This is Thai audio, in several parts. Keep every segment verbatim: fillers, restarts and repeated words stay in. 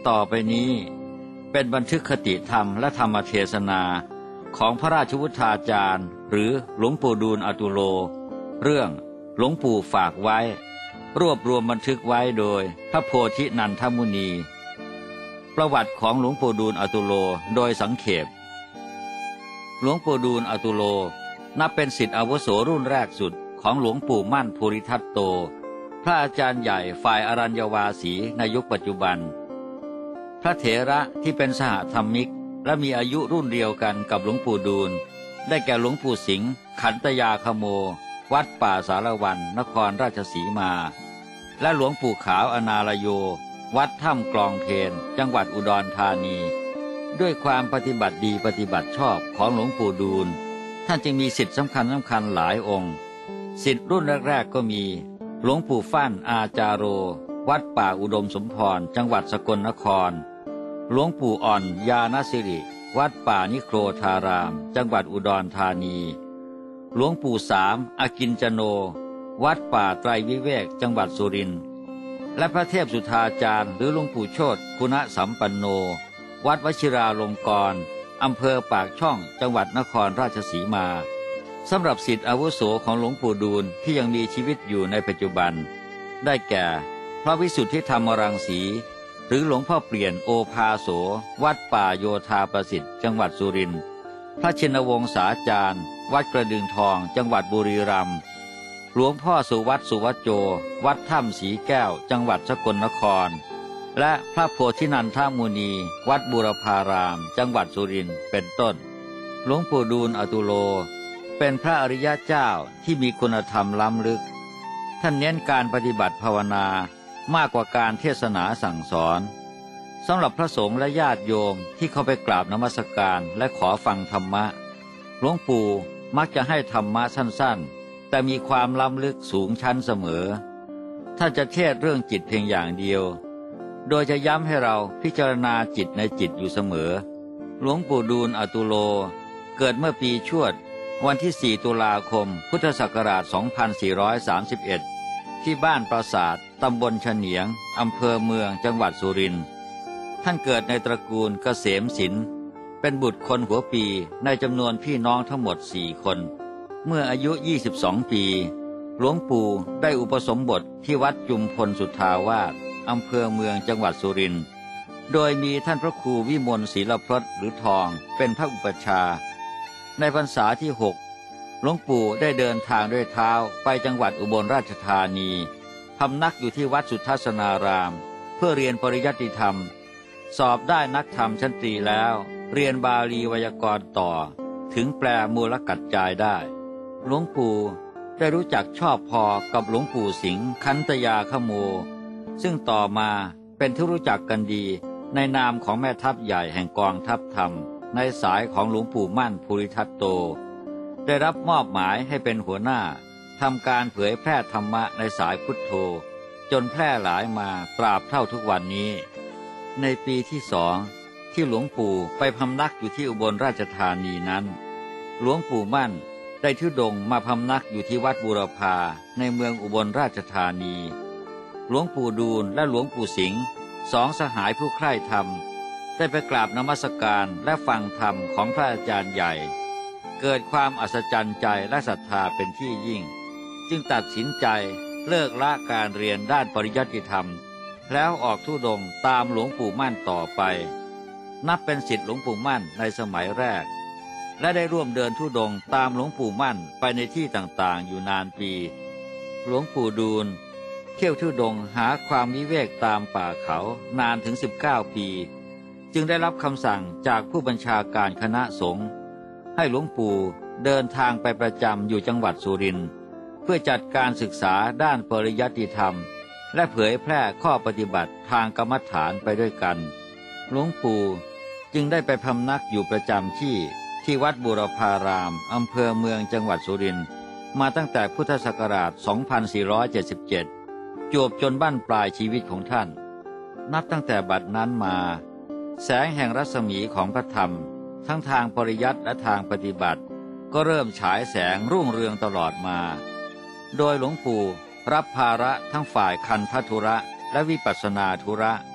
ต่อไปนี้เป็นบันทึกคติธรรมและธรรมเทศนาของพระราชวุฒาจารย์หรือหลวงปู่ดูลย์อตุโลเรื่องหลวงปู่ฝากไว้รวบรวมบันทึกไว้โดยพระโพธินันทมุนีประวัติของหลวงปู่ดูลย์อตุโลโดยสังเขปหลวงปู่ดูลย์อตุโลนับเป็นศิษย์อาวุโสรุ่นแรกสุดของหลวงปู่มั่นภูริทัตโตพระอาจารย์ใหญ่ฝ่ายอรัญญวาสีในยุคปัจจุบันพระเถระที่เป็นสหธรรมิกและมีอายุรุ่นเดียวกันกับหลวงปู่ดูลย์ได้แก่หลวงปู่สิงห์ขันตยาคโมวัดป่าสารวันนครราชสีมาและหลวงปู่ขาวอนาลโยวัดถ้ำกลองเพนจังหวัดอุดรธานีด้วยความปฏิบัติดีปฏิบัติชอบของหลวงปู่ดูลย์ท่านจึงมีศิษย์สำคัญสำคัญหลายองค์ศิษย์รุ่นแรกๆก็มีหลวงปู่ฟั่นอาจาโรวัดป่าอุดมสมพรจังหวัดสกลนครหลวงปู่อ่อนยานสิริวัดป่านิโครธารามจังหวัดอุดรธานีหลวงปู่สามอกินจโนวัดป่าไตรวิเวกจังหวัดสุรินทร์และพระเทพสุธาจารย์หรือหลวงปู่โชติคุณสัมปันโนวัดวชิราลงกรณ์อำเภอปากช่องจังหวัดนครราชสีมาสำหรับศิษย์อาวุโสของหลวงปู่ดูลย์ที่ยังมีชีวิตอยู่ในปัจจุบันได้แก่พระวิสุทธิธรรมรังสีหรือหลวงพ่อเปลี่ยนโอภาโสวัดป่าโยธาประสิทธิ์จังหวัดสุรินทร์พระชินวงศาจารย์วัดกระดึงทองจังหวัดบุรีรัมย์หลวงพ่อสุวัตสุวัจโจวัดถ้ำสีแก้วจังหวัดสกลนครและพระโพธินันทมุนีวัดบูรพารามจังหวัดสุรินทร์เป็นต้นหลวงปู่ดูลย์อตุโลเป็นพระอริยเจ้าที่มีคุณธรรมล้ำลึกท่านเน้นการปฏิบัติภาวนามากกว่าการเทศนาสั่งสอนสำหรับพระสงฆ์และญาติโยมที่เข้าไปกราบนมัสการและขอฟังธรรมะหลวงปู่มักจะให้ธรรมะสั้นๆแต่มีความล้ำลึกสูงชั้นเสมอท่านจะเทศเรื่องจิตเพียงอย่างเดียวโดยจะย้ำให้เราพิจารณาจิตในจิตอยู่เสมอหลวงปู่ดูลย์อตุโลเกิดเมื่อปีชวดวันที่สี่ตุลาคมพุทธศักราชสองพันสี่ร้อยสามสิบเอ็ดที่บ้านปราสาทตำบลเฉนียงอำเภอเมืองจังหวัดสุรินทร์ท่านเกิดในตระกูลเกษมศิลป์เป็นบุตรคนหัวปีในจำนวนพี่น้องทั้งหมดสี่คนเมื่ออายุยี่สิบสองปีหลวงปู่ได้อุปสมบทที่วัดจุมพลสุทธาวาสอำเภอเมืองจังหวัดสุรินทร์โดยมีท่านพระครูวิมลศิลพรสหรือทองเป็นพระอุปัชฌาย์ในพรรษาที่หกหลวงปู่ได้เดินทางด้วยเท้าไปจังหวัดอุบลราชธานีพำนักอยู่ที่วัดสุทัศนารามเพื่อเรียนปริยัติธรรมสอบได้นักธรรมชั้นตรีแล้วเรียนบาลีไวยากรณ์ต่อถึงแปลมูลกัจจายได้หลวงปู่ได้รู้จักชอบพอกับหลวงปู่สิงห์ขันตยาคโมซึ่งต่อมาเป็นที่รู้จักกันดีในนามของแม่ทัพใหญ่แห่งกองทัพธรรมในสายของหลวงปู่มั่นภูริทัตโตได้รับมอบหมายให้เป็นหัวหน้าทำการเผยแพร่ธรรมะในสายพุทโธจนแพร่หลายมาตราบเท่าทุกวันนี้ในปีที่สองที่หลวงปู่ไปพำนักอยู่ที่อุบลราชธานีนั้นหลวงปู่มั่นได้ธุดงค์มาพำนักอยู่ที่วัดบูรพาในเมืองอุบลราชธานีหลวงปู่ดูลย์และหลวงปู่สิงห์สองสหายผู้ใคร่ธรรมได้ไปกราบนมัสการและฟังธรรมของพระอาจารย์ใหญ่เกิดความอัศจรรย์ใจและศรัทธาเป็นที่ยิ่งจึงตัดสินใจเลิกละการเรียนด้านปริยัติธรรมแล้วออกธุดงค์ตามหลวงปู่มั่นต่อไปนับเป็นศิษย์หลวงปู่มั่นในสมัยแรกและได้ร่วมเดินธุดงค์ตามหลวงปู่มั่นไปในที่ต่างๆอยู่นานปีหลวงปู่ดูลย์เที่ยวธุดงค์หาความวิเวกตามป่าเขานานถึงสิบเก้าปีจึงได้รับคำสั่งจากผู้บัญชาการคณะสงฆ์ให้หลวงปู่เดินทางไปประจำอยู่จังหวัดสุรินทร์เพื่อจัดการศึกษาด้านปริยัติธรรมและเผยแพร่ข้อปฏิบัติทางกรรมฐานไปด้วยกันหลวงปู่จึงได้ไปพำนักอยู่ประจำที่ที่วัดบูรพารามอำเภอเมืองจังหวัดสุรินทร์มาตั้งแต่พุทธศักราชสองพันสี่ร้อยเจ็ดสิบเจ็ดจวบจนบั้นปลายชีวิตของท่านนับตั้งแต่บัดนั้นมาแสงแห่งรัศมีของพระธรรมทั้งทางปริยัติและทางปฏิบัติก็เริ่มฉายแสงรุ่งเรืองตลอดมาโดยหลวงปู่รับภาระทั้งฝ่ายคันธธุระและวิปัสสนาธุระ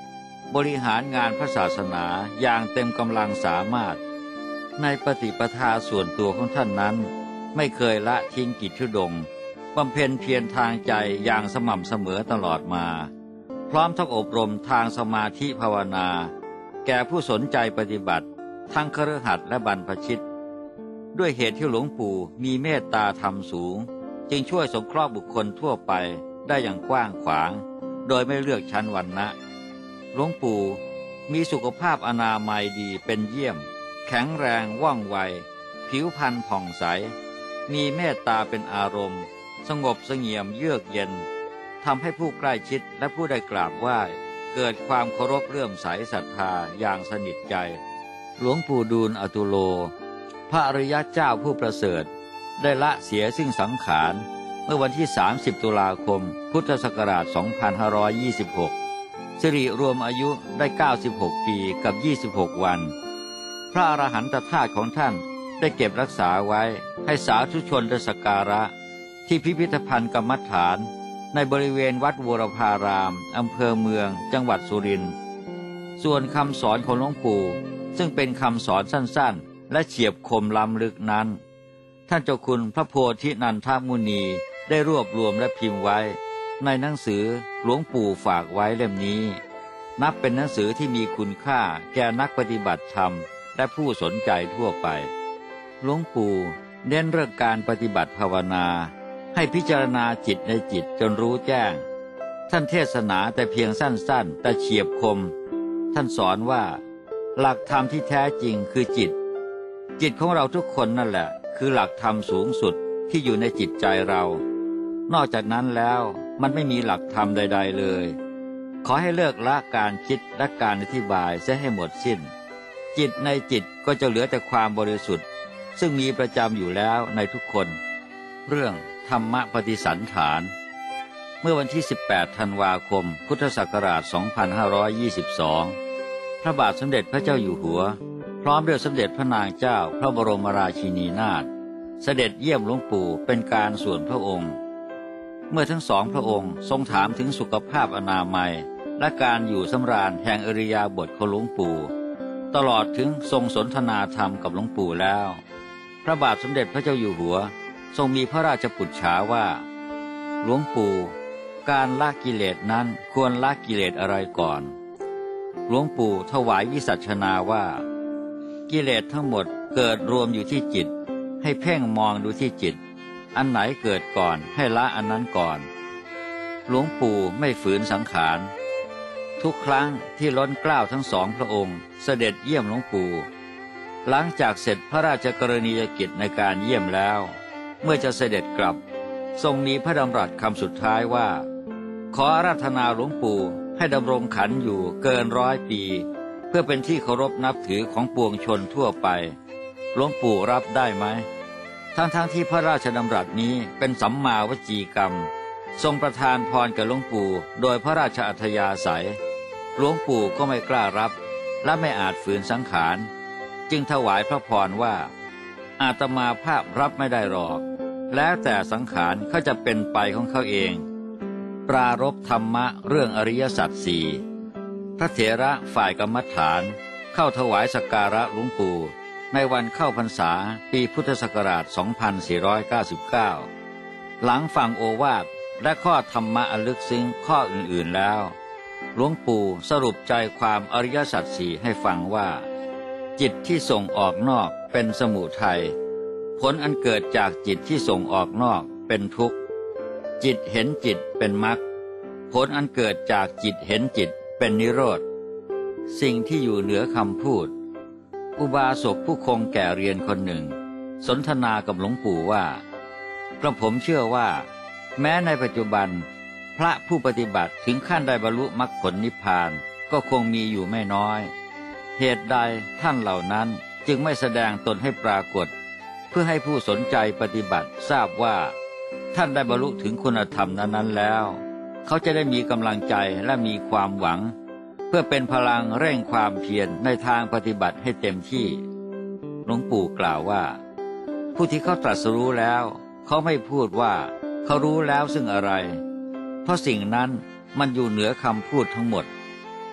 บริหารงานพระศาสนาอย่างเต็มกำลังสามารถในปฏิปทาส่วนตัวของท่านนั้นไม่เคยละทิ้งกิจธุดงค์บำเพ็ญเพียรทางใจอย่างสม่ำเสมอตลอดมาพร้อมทั้งอบรมทางสมาธิภาวนาแก่ผู้สนใจปฏิบัติทั้งคฤหัสถ์และบรรพชิตด้วยเหตุที่หลวงปู่มีเมตตาธรรมสูงจึงช่วยสงเคราะห์บุคคลทั่วไปได้อย่างกว้างขวางโดยไม่เลือกชั้นวรรณะหลวงปู่มีสุขภาพอนามัยดีเป็นเยี่ยมแข็งแรงว่องไวผิวพรรณผ่องใสมีเมตตาเป็นอารมณ์สงบเสงี่ยมเยือกเย็นทำให้ผู้ใกล้ชิดและผู้ได้กราบไหว้เกิดความเคารพเลื่อมใสศรัทธาอย่างสนิทใจหลวงปู่ดูลย์อตุโลพระอริยเจ้าผู้ประเสริฐได้ละเสียซึ่งสังขารเมื่อวันที่สามสิบตุลาคมพุทธศักราชสองพันห้าร้อยยี่สิบหกสิริรวมอายุได้เก้าสิบหกปีกับยี่สิบหกวันพระอรหันตธาตุของท่านได้เก็บรักษาไว้ให้สาธุชนได้สักการะที่พิพิธภัณฑ์กรรมฐานในบริเวณวัดบูรพารามอำเภอเมืองจังหวัดสุรินทร์ส่วนคำสอนของหลวงปู่ซึ่งเป็นคำสอนสั้นๆและเฉียบคมล้ำลึกนั้นท่านเจ้าคุณพระโพธินันทมุนีได้รวบรวมและพิมพ์ไว้ในหนังสือหลวงปู่ฝากไว้เล่มนี้นับเป็นหนังสือที่มีคุณค่าแก่นักปฏิบัติธรรมและผู้สนใจทั่วไปหลวงปู่เน้นเรื่องการปฏิบัติภาวนาให้พิจารณาจิตในจิตจนรู้แจ้งท่านเทศนาแต่เพียงสั้นๆแต่เฉียบคมท่านสอนว่าหลักธรรมที่แท้จริงคือจิตจิตของเราทุกคนนั่นแหละคือหลักธรรมสูงสุดที่อยู่ในจิตใจเรานอกจากนั้นแล้วมันไม่มีหลักธรรมใดๆเลยขอให้เลิกละการคิดและการอธิบายเสียให้หมดสิ้นจิตในจิตก็จะเหลือแต่ความบริสุทธิ์ซึ่งมีประจำอยู่แล้วในทุกคนเรื่องธรรมปฏิสันฐานเมื่อวันที่สิบแปดธันวาคมพุทธศักราชสองพันห้าร้อยยี่สิบสองพระบาทสมเด็จพระเจ้าอยู่หัวพร้อมด้วยสมเด็จพระนางเจ้าพระบรมราชินีนาถเสด็จเยี่ยมหลวงปู่เป็นการส่วนพระองค์เมื่อทั้งสองพระองค์ทรงถามถึงสุขภาพอนามัยและการอยู่สำราญแห่งอิริยาบถของหลวงปู่ตลอดถึงทรงสนทนาธรรมกับหลวงปู่แล้วพระบาทสมเด็จพระเจ้าอยู่หัวทรงมีพระราชปุจฉาว่าหลวงปู่การละกิเลสนั้นควรละกิเลสอะไรก่อนหลวงปู่ถวายวิสัชนาว่ากิเลสทั้งหมดเกิดรวมอยู่ที่จิตให้เพ่งมองดูที่จิตอันไหนเกิดก่อนให้ละอันนั้นก่อนหลวงปู่ไม่ฝืนสังขารทุกครั้งที่ล้นเกล้าทั้งสองพระองค์เสด็จเยี่ยมหลวงปู่หลังจากเสร็จพระราชกรณียกิจในการเยี่ยมแล้วเมื่อจะเสด็จกลับทรงมีพระดำรัสคำสุดท้ายว่าขออาราธนาหลวงปู่ให้ดำรงขันอยู่เกินร้อยปีเพื่อเป็นที่เคารพนับถือของปวงชนทั่วไปหลวงปู่รับได้ไหมทั้งๆ ท, ที่พระราชดำรัสนี้เป็นสัมมาวจีกรรมทรงประทานพรแก่หลวงปู่โดยพระราชอัธยาศัยหลวงปู่ก็ไม่กล้ารับและไม่อาจฝืนสังขารจึงถวายพระพรว่าอาตมาภาพรับไม่ได้หรอกแล้วแต่สังขารเขาจะเป็นไปของเขาเองปรารภธรรมะเรื่องอริยสัจสี่พระเถระฝ่ายกรรมฐานเข้าถวายสักการะหลวงปู่ในวันเข้าพรรษาปีพุทธศักราชสองพันสี่ร้อยเก้าสิบเก้าหลังฟังโอวาทและข้อธรรมะอันลึกซึ้งข้ออื่นๆแล้วหลวงปู่สรุปใจความอริยสัจสี่ให้ฟังว่าจิตที่ส่งออกนอกเป็นสมุทัยผลอันเกิดจากจิตที่ส่งออกนอกเป็นทุกข์จิตเห็นจิตเป็นมรรคผลอันเกิดจากจิตเห็นจิตเป็นนิโรธสิ่งที่อยู่เหนือคำพูดอุบาสกผู้คงแก่เรียนคนหนึ่งสนทนากับหลวงปู่ว่ากระผมเชื่อว่าแม้ในปัจจุบันพระผู้ปฏิบัติถึงขั้นได้บรรลุมรรคผลนิพพานก็คงมีอยู่ไม่น้อยเหตุใดท่านเหล่านั้นจึงไม่แสดงตนให้ปรากฏเพื่อให้ผู้สนใจปฏิบัติทราบว่าท่านได้บรรลุถึงคุณธรรมนั้นๆแล้วเขาจะได้มีกำลังใจและมีความหวังเพื่อเป็นพลังเร่งความเพียรในทางปฏิบัติให้เต็มที่หลวงปู่กล่าวว่าผู้ที่เขาตรัสรู้แล้วเขาไม่พูดว่าเขารู้แล้วซึ่งอะไรเพราะสิ่งนั้นมันอยู่เหนือคำพูดทั้งหมด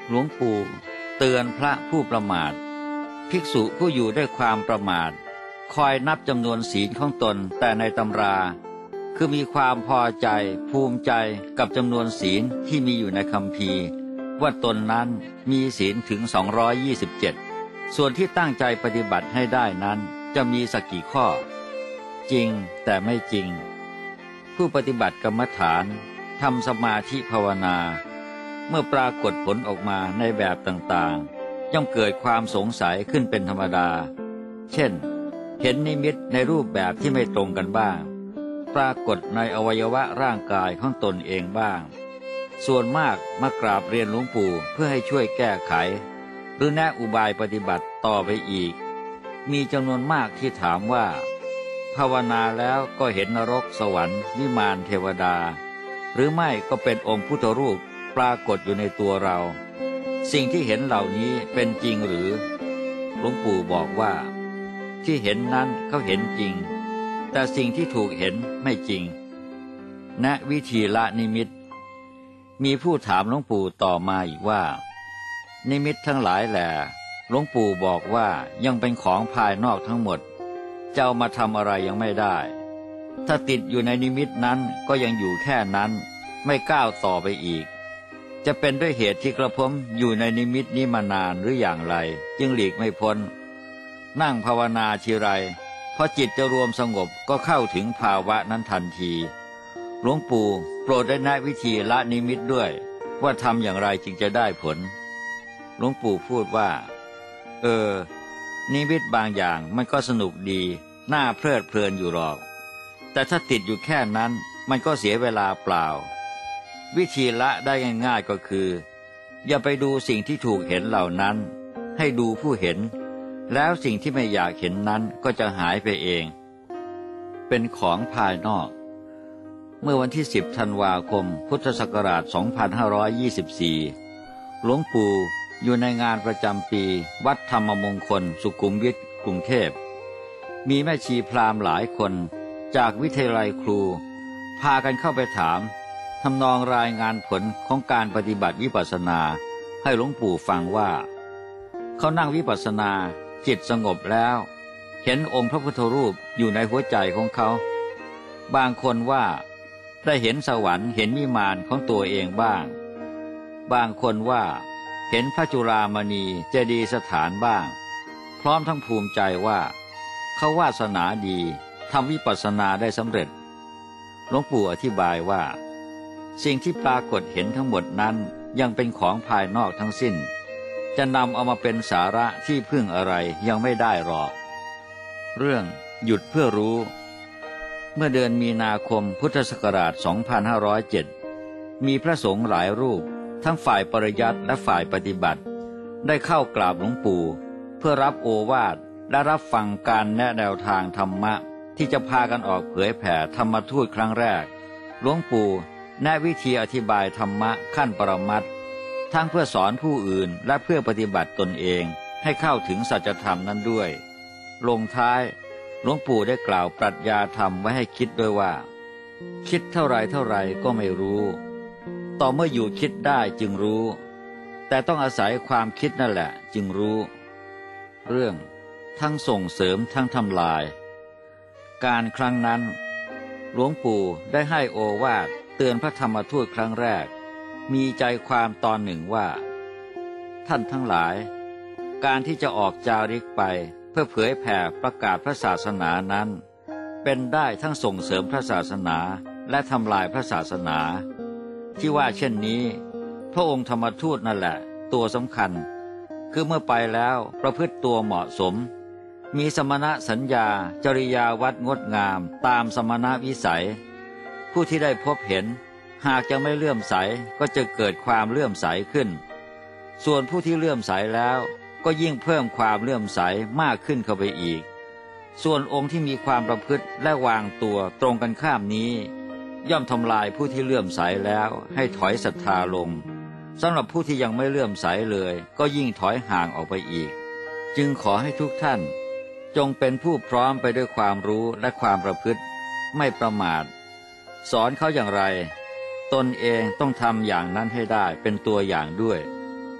หลวงปู่เตือนพระผู้ประมาทภิกษุผู้อยู่ด้วยความประมาทคอยนับจำนวนศีลของตนแต่ในตำราคือมีความพอใจภูมิใจกับจำนวนศีลที่มีอยู่ในคัมภีร์ว่าตนนั้นมีศีลถึงสองร้อยยี่สิบเจ็ดส่วนที่ตั้งใจปฏิบัติให้ได้นั้นจะมีสักกี่ข้อจริงแต่ไม่จริงผู้ปฏิบัติกรรมฐานทำสมาธิภาวนาเมื่อปรากฏผลออกมาในแบบต่างๆย่อมเกิดความสงสัยขึ้นเป็นธรรมดาเช่นเห็นนิมิตในรูปแบบที่ไม่ตรงกันบ้างปรากฏในอวัยวะร่างกายของตนเองบ้างส่วนมากมากราบเรียนหลวงปู่เพื่อให้ช่วยแก้ไขหรือแนะอุบายปฏิบัติต่อไปอีกมีจำนวนมากที่ถามว่าภาวนาแล้วก็เห็นนรกสวรรค์วิมานเทวดาหรือไม่ก็เป็นองค์พุทธรูปปรากฏอยู่ในตัวเราสิ่งที่เห็นเหล่านี้เป็นจริงหรือหลวงปู่บอกว่าที่เห็นนั้นเขาเห็นจริงแต่สิ่งที่ถูกเห็นไม่จริงณวิธีละนิมิตมีผู้ถามหลวงปู่ต่อมาอีกว่านิมิตทั้งหลายแหละหลวงปู่บอกว่ายังเป็นของภายนอกทั้งหมดจะเอามาทำอะไรยังไม่ได้ถ้าติดอยู่ในนิมิตนั้นก็ยังอยู่แค่นั้นไม่ก้าวต่อไปอีกจะเป็นด้วยเหตุที่กระผมอยู่ในนิมิตนี้มานานหรืออย่างไรจึงหลีกไม่พ้นนั่งภาวนาทีไรพอจิตจะรวมสงบก็เข้าถึงภาวะนั้นทันทีหลวงปู่โปรดได้แนะวิธีละนิมิตด้วยว่าทำอย่างไรจึงจะได้ผลหลวงปู่พูดว่าเออนิมิตบางอย่างมันก็สนุกดีน่าเพลิดเพลินอยู่หรอกแต่ถ้าติดอยู่แค่นั้นมันก็เสียเวลาเปล่าวิธีละได้ง่ายๆก็คืออย่าไปดูสิ่งที่ถูกเห็นเหล่านั้นให้ดูผู้เห็นแล้วสิ่งที่ไม่อยากเห็นนั้นก็จะหายไปเองเป็นของภายนอกเมื่อวันที่สิบธันวาคมพุทธศักราชสองพันห้าร้อยยี่สิบสี่หลวงปู่อยู่ในงานประจำปีวัดธรรมมงคลสุขุมวิทกรุงเทพมีแม่ชีพราหมณ์หลายคนจากวิทยาลัยครูพากันเข้าไปถามทำนองรายงานผลของการปฏิบัติวิปัสสนาให้หลวงปู่ฟังว่าเขานั่งวิปัสสนาจิตสงบแล้วเห็นองค์พระพุทธรูปอยู่ในหัวใจของเขาบางคนว่าได้เห็นสวรรค์เห็นวิมานของตัวเองบ้างบางคนว่าเห็นพระจุฬามณีเจดีย์สถานบ้างพร้อมทั้งภูมิใจว่าเขาวาสนาดีทำวิปัสสนาได้สำเร็จหลวงปู่อธิบายว่าสิ่งที่ปรากฏเห็นทั้งหมดนั้นยังเป็นของภายนอกทั้งสิ้นจะนำเอามาเป็นสาระที่พึ่งอะไรยังไม่ได้หรอกเรื่องหยุดเพื่อรู้เมื่อเดือนมีนาคมพุทธศักราชสองพันห้าร้อยเจ็ดมีพระสงฆ์หลายรูปทั้งฝ่ายปริยัติและฝ่ายปฏิบัติได้เข้ากราบหลวงปู่เพื่อรับโอวาทและรับฟังการแนะแนวทางธรรมะที่จะพากันออกเผยแผ่ธรรมทูตครั้งแรกหลวงปู่แนะวิธีอธิบายธรรมะขั้นปรมัตถ์ทั้งเพื่อสอนผู้อื่นและเพื่อปฏิบัติตนเองให้เข้าถึงสัจธรรมนั้นด้วยลงท้ายหลวงปู่ได้กล่าวปรัชญาธรรมไว้ให้คิดด้วยว่าคิดเท่าไรเท่าไรก็ไม่รู้ต่อเมื่ออยู่คิดได้จึงรู้แต่ต้องอาศัยความคิดนั่นแหละจึงรู้เรื่องทั้งส่งเสริมทั้งทำลายการครั้งนั้นหลวงปู่ได้ให้โอวาทเตือนพระธรรมทูตครั้งแรกมีใจความตอนหนึ่งว่าท่านทั้งหลายการที่จะออกจาริกไปเพื่อเผยแผ่ประกาศพระศาสนานั้นเป็นได้ทั้งส่งเสริมพระศาสนาและทำลายพระศาสนาที่ว่าเช่นนี้พระองค์ธรรมทูตนั่นแหละตัวสำคัญคือเมื่อไปแล้วประพฤติตัวเหมาะสมมีสมณสัญญาจริยาวัดงดงามตามสมณวิสัยผู้ที่ได้พบเห็นหากจะไม่เลื่อมใสก็จะเกิดความเลื่อมใสขึ้นส่วนผู้ที่เลื่อมใสแล้วก็ยิ่งเพิ่มความเลื่อมใสมากขึ้นเข้าไปอีกส่วนองค์ที่มีความประพฤติและวางตัวตรงกันข้ามนี้ย่อมทำลายผู้ที่เลื่อมใสแล้วให้ถอยศรัทธาลงสำหรับผู้ที่ยังไม่เลื่อมใสเลยก็ยิ่งถอยห่างออกไปอีกจึงขอให้ทุกท่านจงเป็นผู้พร้อมไปด้วยความรู้และความประพฤติไม่ประมาทสอนเขาอย่างไรตนเองต้องทำอย่างนั้นให้ได้เป็นตัวอย่างด้วย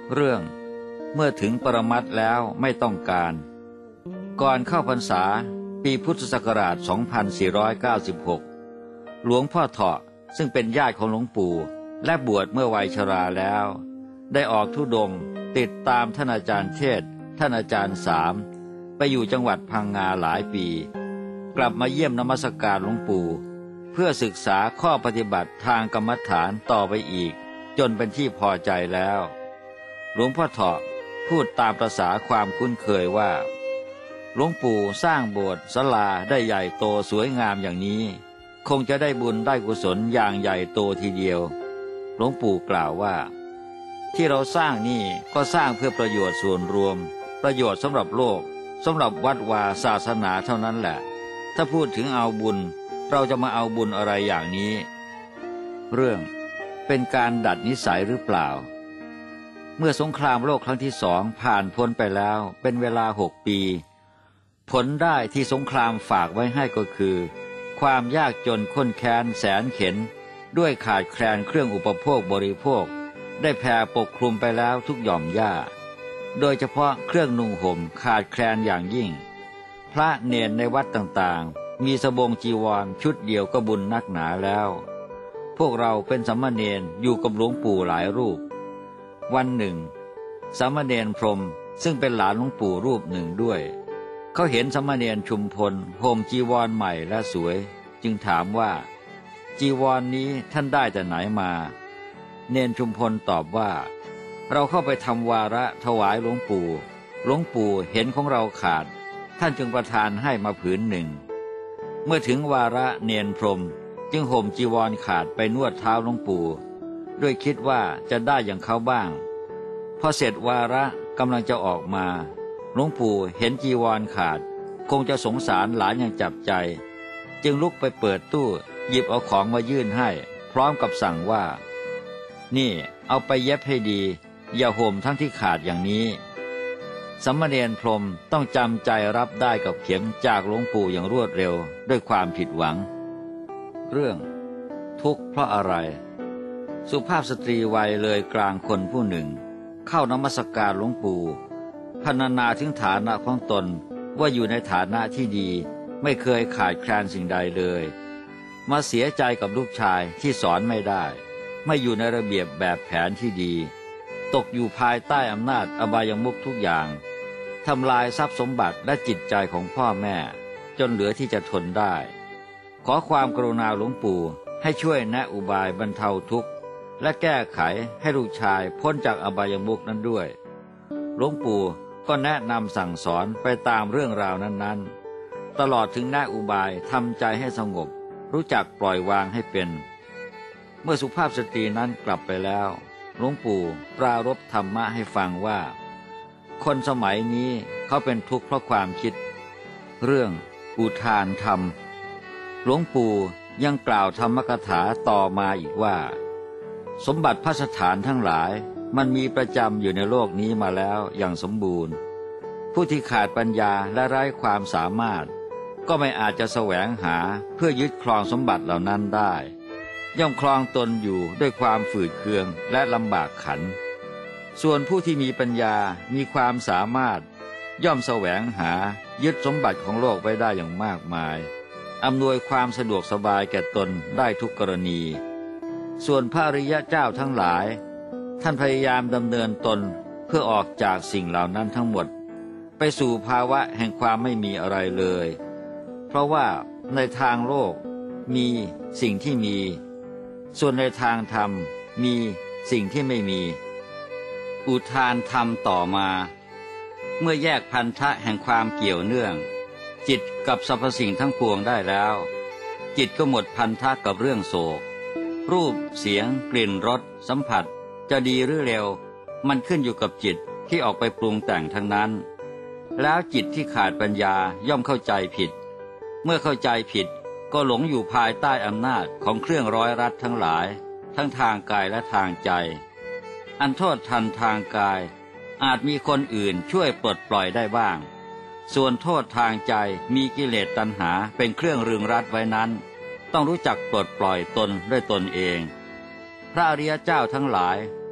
เรื่องเมื่อถึงปรมัตถ์แล้วไม่ต้องการก่อนเข้าพรรษาปีพุทธศักราช สองพันสี่ร้อยเก้าสิบหก หลวงพ่อเถาะซึ่งเป็นญาติของหลวงปู่และบวชเมื่อวัยชราแล้วได้ออกธุดงค์ติดตามท่านอาจารย์เทศท่านอาจารย์สามไปอยู่จังหวัดพังงาหลายปีกลับมาเยี่ยมนมัสการหลวงปู่เพื่อศึกษาข้อปฏิบัติทางกรรมฐานต่อไปอีกจนเป็นที่พอใจแล้วหลวงพ่อเถาะพูดตามประสาความคุ้นเคยว่าหลวงปู่สร้างโบสถ์ศาลาได้ใหญ่โตสวยงามอย่างนี้คงจะได้บุญได้กุศลอย่างใหญ่โตทีเดียวหลวงปู่กล่าวว่าที่เราสร้างนี่ก็สร้างเพื่อประโยชน์ส่วนรวมประโยชน์สำหรับโลกสำหรับวัดวาศาสนาเท่านั้นแหละถ้าพูดถึงเอาบุญเราจะมาเอาบุญอะไรอย่างนี้เรื่องเป็นการดัดนิสัยหรือเปล่าเมื่อสงครามโลกครั้งที่สองผ่านพ้นไปแล้วเป็นเวลาหกปีผลได้ที่สงครามฝากไว้ให้ก็คือความยากจนข้นแค้นแสนเข็ญด้วยขาดแคลนเครื่องอุปโภคบริโภคได้แผ่ปกคลุมไปแล้วทุกหย่อมหญ้าโดยเฉพาะเครื่องนุ่งห่มขาดแคลนอย่างยิ่งพระเนรในวัดต่างๆมีสบงจีวรชุดเดียวก็บุญนักหนาแล้วพวกเราเป็นสามเณรอยู่กับหลวงปู่หลายรูปวันหนึ่งสามเณรพรหมซึ่งเป็นหลานหลวงปู่รูปหนึ่งด้วยเขาเห็นสามเณรชุมพลห่มจีวรใหม่และสวยจึงถามว่าจีวร น, นี้ท่านได้แต่ไหนมาเนรชุมพลตอบว่าเราเข้าไปทำวาระถวายหลวงปู่หลวงปู่เห็นของเราขาดท่านจึงประทานให้มาผืนหนึ่งเมื่อถึงวาระเนรพรหมจึงห่มจีวรขาดไปนวดเท้าหลวงปู่ด้วยคิดว่าจะได้อย่างเขาบ้างพอเสร็จวาระกำลังจะออกมาหลวงปู่เห็นจีวรขาดคงจะสงสารหลานอย่างจับใจจึงลุกไปเปิดตู้หยิบเอาของมายื่นให้พร้อมกับสั่งว่านี่เอาไปเย็บให้ดีอย่าห่มทั้งที่ขาดอย่างนี้สามเณรพรหมต้องจำใจรับได้กับเข็มจากหลวงปู่อย่างรวดเร็วด้วยความผิดหวังเรื่องทุกข์เพราะอะไรสุภาพสตรีวัยเลยกลางคนผู้หนึ่งเข้านมัสการหลวงปู่พรรณนาถึงฐานะของตนว่าอยู่ในฐานะที่ดีไม่เคยขาดแคลนสิ่งใดเลยมาเสียใจกับลูกชายที่สอนไม่ได้ไม่อยู่ในระเบียบแบบแผนที่ดีตกอยู่ภายใต้อำนาจอบายมุขทุกอย่างทำลายทรัพย์สมบัติและจิตใจของพ่อแม่จนเหลือที่จะทนได้ขอความกรุณาหลวงปู่ให้ช่วยแนะอุบายบรรเทาทุกข์และแก้ไขให้ลูกชายพ้นจากอบายมุขนั้นด้วยหลวงปู่ก็แนะนำสั่งสอนไปตามเรื่องราวนั้นๆตลอดถึงแนะอุบายทำใจให้สงบรู้จักปล่อยวางให้เป็นเมื่อสุภาพสตรีนั้นกลับไปแล้วหลวงปู่ปรารภธรรมะให้ฟังว่าคนสมัยนี้เขาเป็นทุกข์เพราะความคิดเรื่องอุทานธรรมหลวงปู่ยังกล่าวธรรมกถาต่อมาอีกว่าสมบัติพัสถานทั้งหลายมันมีประจำอยู่ในโลกนี้มาแล้วอย่างสมบูรณ์ผู้ที่ขาดปัญญาและไร้ความสามารถก็ไม่อาจจะแสวงหาเพื่อยึดครองสมบัติเหล่านั้นได้ย่อมครองตนอยู่ด้วยความฝืดเคืองและลำบากขันส่วนผู้ที่มีปัญญามีความสามารถย่อมแสวงหายึดสมบัติของโลกไว้ได้อย่างมากมายอำนวยความสะดวกสบายแก่ตนได้ทุกกรณีส่วนพระอริยเจ้าทั้งหลายท่านพยายามดำเนินตนเพื่อออกจากสิ่งเหล่านั้นทั้งหมดไปสู่ภาวะแห่งความไม่มีอะไรเลยเพราะว่าในทางโลกมีสิ่งที่มีส่วนในทางธรรมมีสิ่งที่ไม่มีอุทานธรรมต่อมาเมื่อแยกพันธะแห่งความเกี่ยวเนื่องจิตกับสรรพสิ่งทั้งปวงได้แล้วจิตก็หมดพันธะกับเรื่องโศกรูปเสียงกลิ่นรสสัมผัสจะดีหรือเร็วมันขึ้นอยู่กับจิตที่ออกไปปรุงแต่งทั้งนั้นแล้วจิตที่ขาดปัญญาย่อมเข้าใจผิดเมื่อเข้าใจผิดก็หลงอยู่ภายใต้อำนาจของเครื่องร้อยรัดทั้งหลายทั้งทางกายและทางใจอันโทษทันทางกายอาจมีคนอื่นช่วยปลดปล่อยได้บ้างส่วนโทษทางใจมีกิเลสตัณหาเป็นเครื่องรึงรัดไว้นั้นต้องรู้จักปลดปล่อยตนด้วยตนเองพระอริยเจ้าทั้งหลาย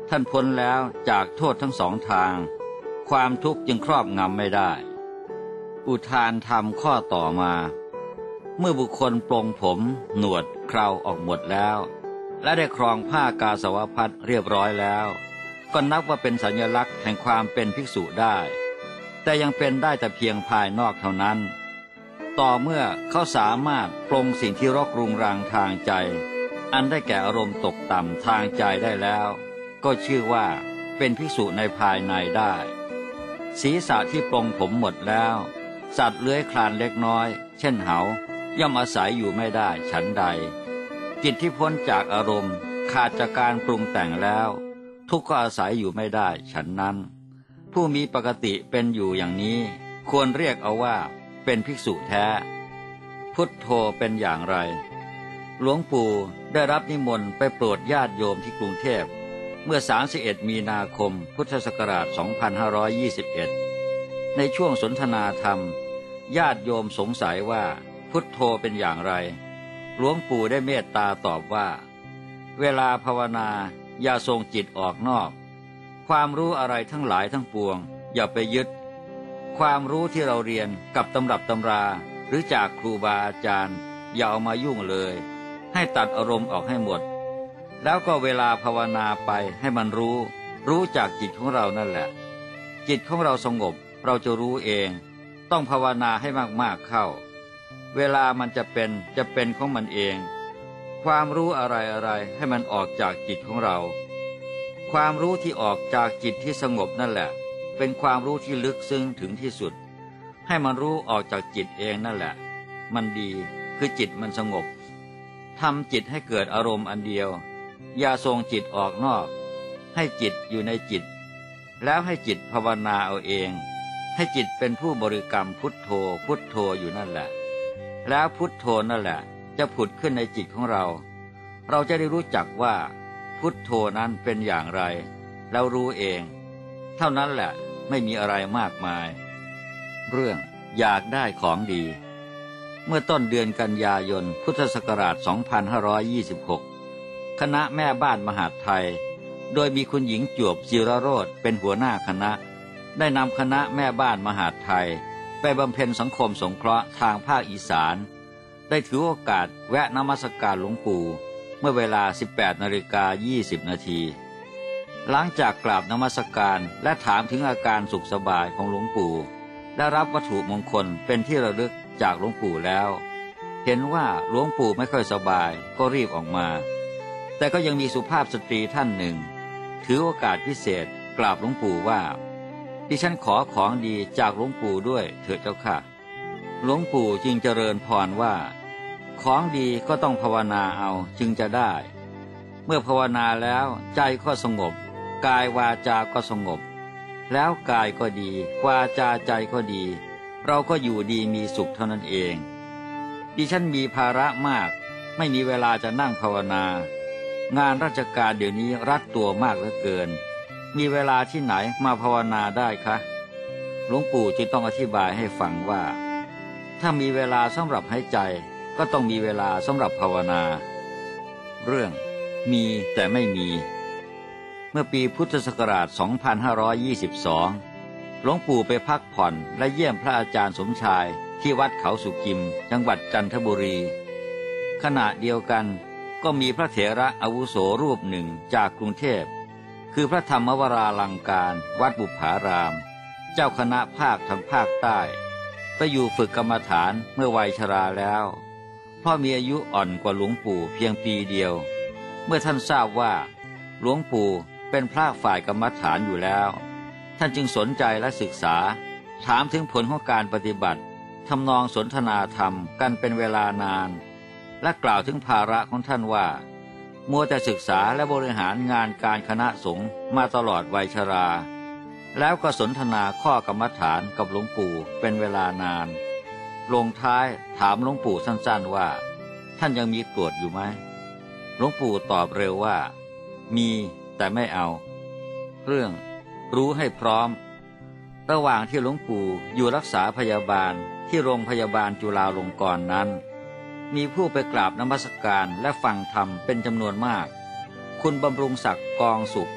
ท่านพ้นแล้วจากโทษทั้งสองทางความทุกข์จึงครอบงำไม่ได้อุทานธรรมข้อต่อมาเมื่อบุคคลปลงผมหนวดเคราออกหมดแล้วและได้ครองผ้ากาสาวพัสเรียบร้อยแล้วก็นับว่าเป็นสัญลักษณ์แห่งความเป็นภิกษุได้แต่ยังเป็นได้แต่เพียงภายนอกเท่านั้นต่อเมื่อเขาสามารถปลงสิ่งที่รกรุงรังทางใจอันได้แก่อารมณ์ตกต่ำทางใจได้แล้วก็ชื่อว่าเป็นภิกษุในภายในได้ศีรษะที่ปลงผมหมดแล้วสัตว์เลื้อยคลานเล็กน้อยเช่นเหาย่อมอาศัยอยู่ไม่ได้ฉันใดจิตที่พ้นจากอารมณ์ขาดจากการปรุงแต่งแล้วทุกข์ก็อาศัยอยู่ไม่ได้ฉันนั้นผู้มีปกติเป็นอยู่อย่างนี้ควรเรียกเอาว่าเป็นภิกษุแท้พุทโธเป็นอย่างไรหลวงปู่ได้รับนิมนต์ไปโปรดญาติโยมที่กรุงเทพเมื่อสามสิบเอ็ดมีนาคมพุทธศักราชสองพันห้าร้อยยี่สิบเอ็ดในช่วงสนทนาธรรมญาติโยมสงสัยว่าพุทโธเป็นอย่างไรหลวงปู่ได้เมตตาตอบว่าเวลาภาวนาอย่าส่งจิตออกนอกความรู้อะไรทั้งหลายทั้งปวงอย่าไปยึดความรู้ที่เราเรียนกับตำรับตำราหรือจากครูบาอาจารย์อย่าเอามายุ่งเลยให้ตัดอารมณ์ออกให้หมดแล้วก็เวลาภาวนาไปให้มันรู้รู้จากจิตของเรานั่นแหละจิตของเราสงบเราจะรู้เองต้องภาวนาให้มากๆเข้าเวลามันจะเป็นจะเป็นของมันเองความรู้อะไรอะไรให้มันออกจากจิตของเราความรู้ที่ออกจากจิตที่สงบนั่นแหละเป็นความรู้ที่ลึกซึ้งถึงที่สุดให้มันรู้ออกจากจิตเองนั่นแหละมันดีคือจิตมันสงบทำจิตให้เกิดอารมณ์อันเดียวอย่าส่งจิตออกนอกให้จิตอยู่ในจิตแล้วให้จิตภาวนาเอาเองให้จิตเป็นผู้บริกรรมพุทโธพุทโธอยู่นั่นแหละแล้วพุทโธนั่นแหละจะผุดขึ้นในจิตของเราเราจะได้รู้จักว่าพุทโธนั้นเป็นอย่างไรแล้วรู้เองเท่านั้นแหละไม่มีอะไรมากมายเรื่องอยากได้ของดีเมื่อต้นเดือนกันยายนพุทธศักราชสองพันห้าร้อยยี่สิบหกคณะแม่บ้านมหาดไทยโดยมีคุณหญิงจวบจิรโรจน์เป็นหัวหน้าคณะได้นำคณะแม่บ้านมหาดไทยไปบำเพ็ญสังคมสงเคราะห์ทางภาคอีสานได้ถือโอกาสแวะนมัสการหลวงปู่เมื่อเวลา สิบแปดนาฬิกายี่สิบนาทีหลังจากกราบนมัสการและถามถึงอาการสุขสบายของหลวงปู่และรับวัตถุมงคลเป็นที่ระลึกจากหลวงปู่แล้วเห็นว่าหลวงปู่ไม่ค่อยสบายก็รีบออกมาแต่ก็ยังมีสุภาพสตรีท่านหนึ่งถือโอกาสพิเศษกราบหลวงปู่ว่าดิฉันขอของดีจากหลวงปู่ด้วยเถิดเจ้าค่ะหลวงปู่จึงเจริญพรว่าของดีก็ต้องภาวนาเอาจึงจะได้เมื่อภาวนาแล้วใจก็สงบกายวาจาก็สงบแล้วกายก็ดีวาจาใจก็ดีเราก็อยู่ดีมีสุขเท่านั้นเองดิฉันมีภาระมากไม่มีเวลาจะนั่งภาวนางานราชการเดี๋ยวนี้รัดตัวมากเหลือเกินมีเวลาที่ไหนมาภาวนาได้คะหลวงปู่จึงต้องอธิบายให้ฟังว่าถ้ามีเวลาสำหรับหายใจก็ต้องมีเวลาสำหรับภาวนาเรื่องมีแต่ไม่มีเมื่อปีพุทธศักราชสองพันห้าร้อยยี่สิบสองหลวงปู่ไปพักผ่อนและเยี่ยมพระอาจารย์สมชายที่วัดเขาสุกิมจังหวัดจันทบุรีขณะเดียวกันก็มีพระเถระอาวุโสรูปหนึ่งจากกรุงเทพคือพระธรรมวราลังการวัดบุพารามเจ้าคณะภาคทางภาคใต้ไปอยู่ฝึกกรรมฐานเมื่อวัยชราแล้วพ่อมีอายุอ่อนกว่าหลวงปู่เพียงปีเดียวเมื่อท่านทราบว่าหลวงปู่เป็นพระฝ่ายกรรมฐานอยู่แล้วท่านจึงสนใจและศึกษาถามถึงผลของการปฏิบัติทำนองสนทนาธรรมกันเป็นเวลานานและกล่าวถึงภาระของท่านว่ามัวแต่ศึกษาและบริหารงานการคณะสงฆ์มาตลอดวัยชราแล้วก็สนทนาข้อกรรมฐานกับหลวงปู่เป็นเวลานานลงท้ายถามหลวงปู่สั้นๆว่าท่านยังมีโกรธอยู่ไหมหลวงปู่ตอบเร็วว่ามีแต่ไม่เอาเรื่องรู้ให้พร้อมระหว่างที่หลวงปู่อยู่รักษาพยาบาลที่โรงพยาบาลจุฬาลงกรณ์นั้นมีผู้ไปกราบนมัสการและฟังธรรมเป็นจำนวนมากคุณบำรุงศักดิ์กองสุข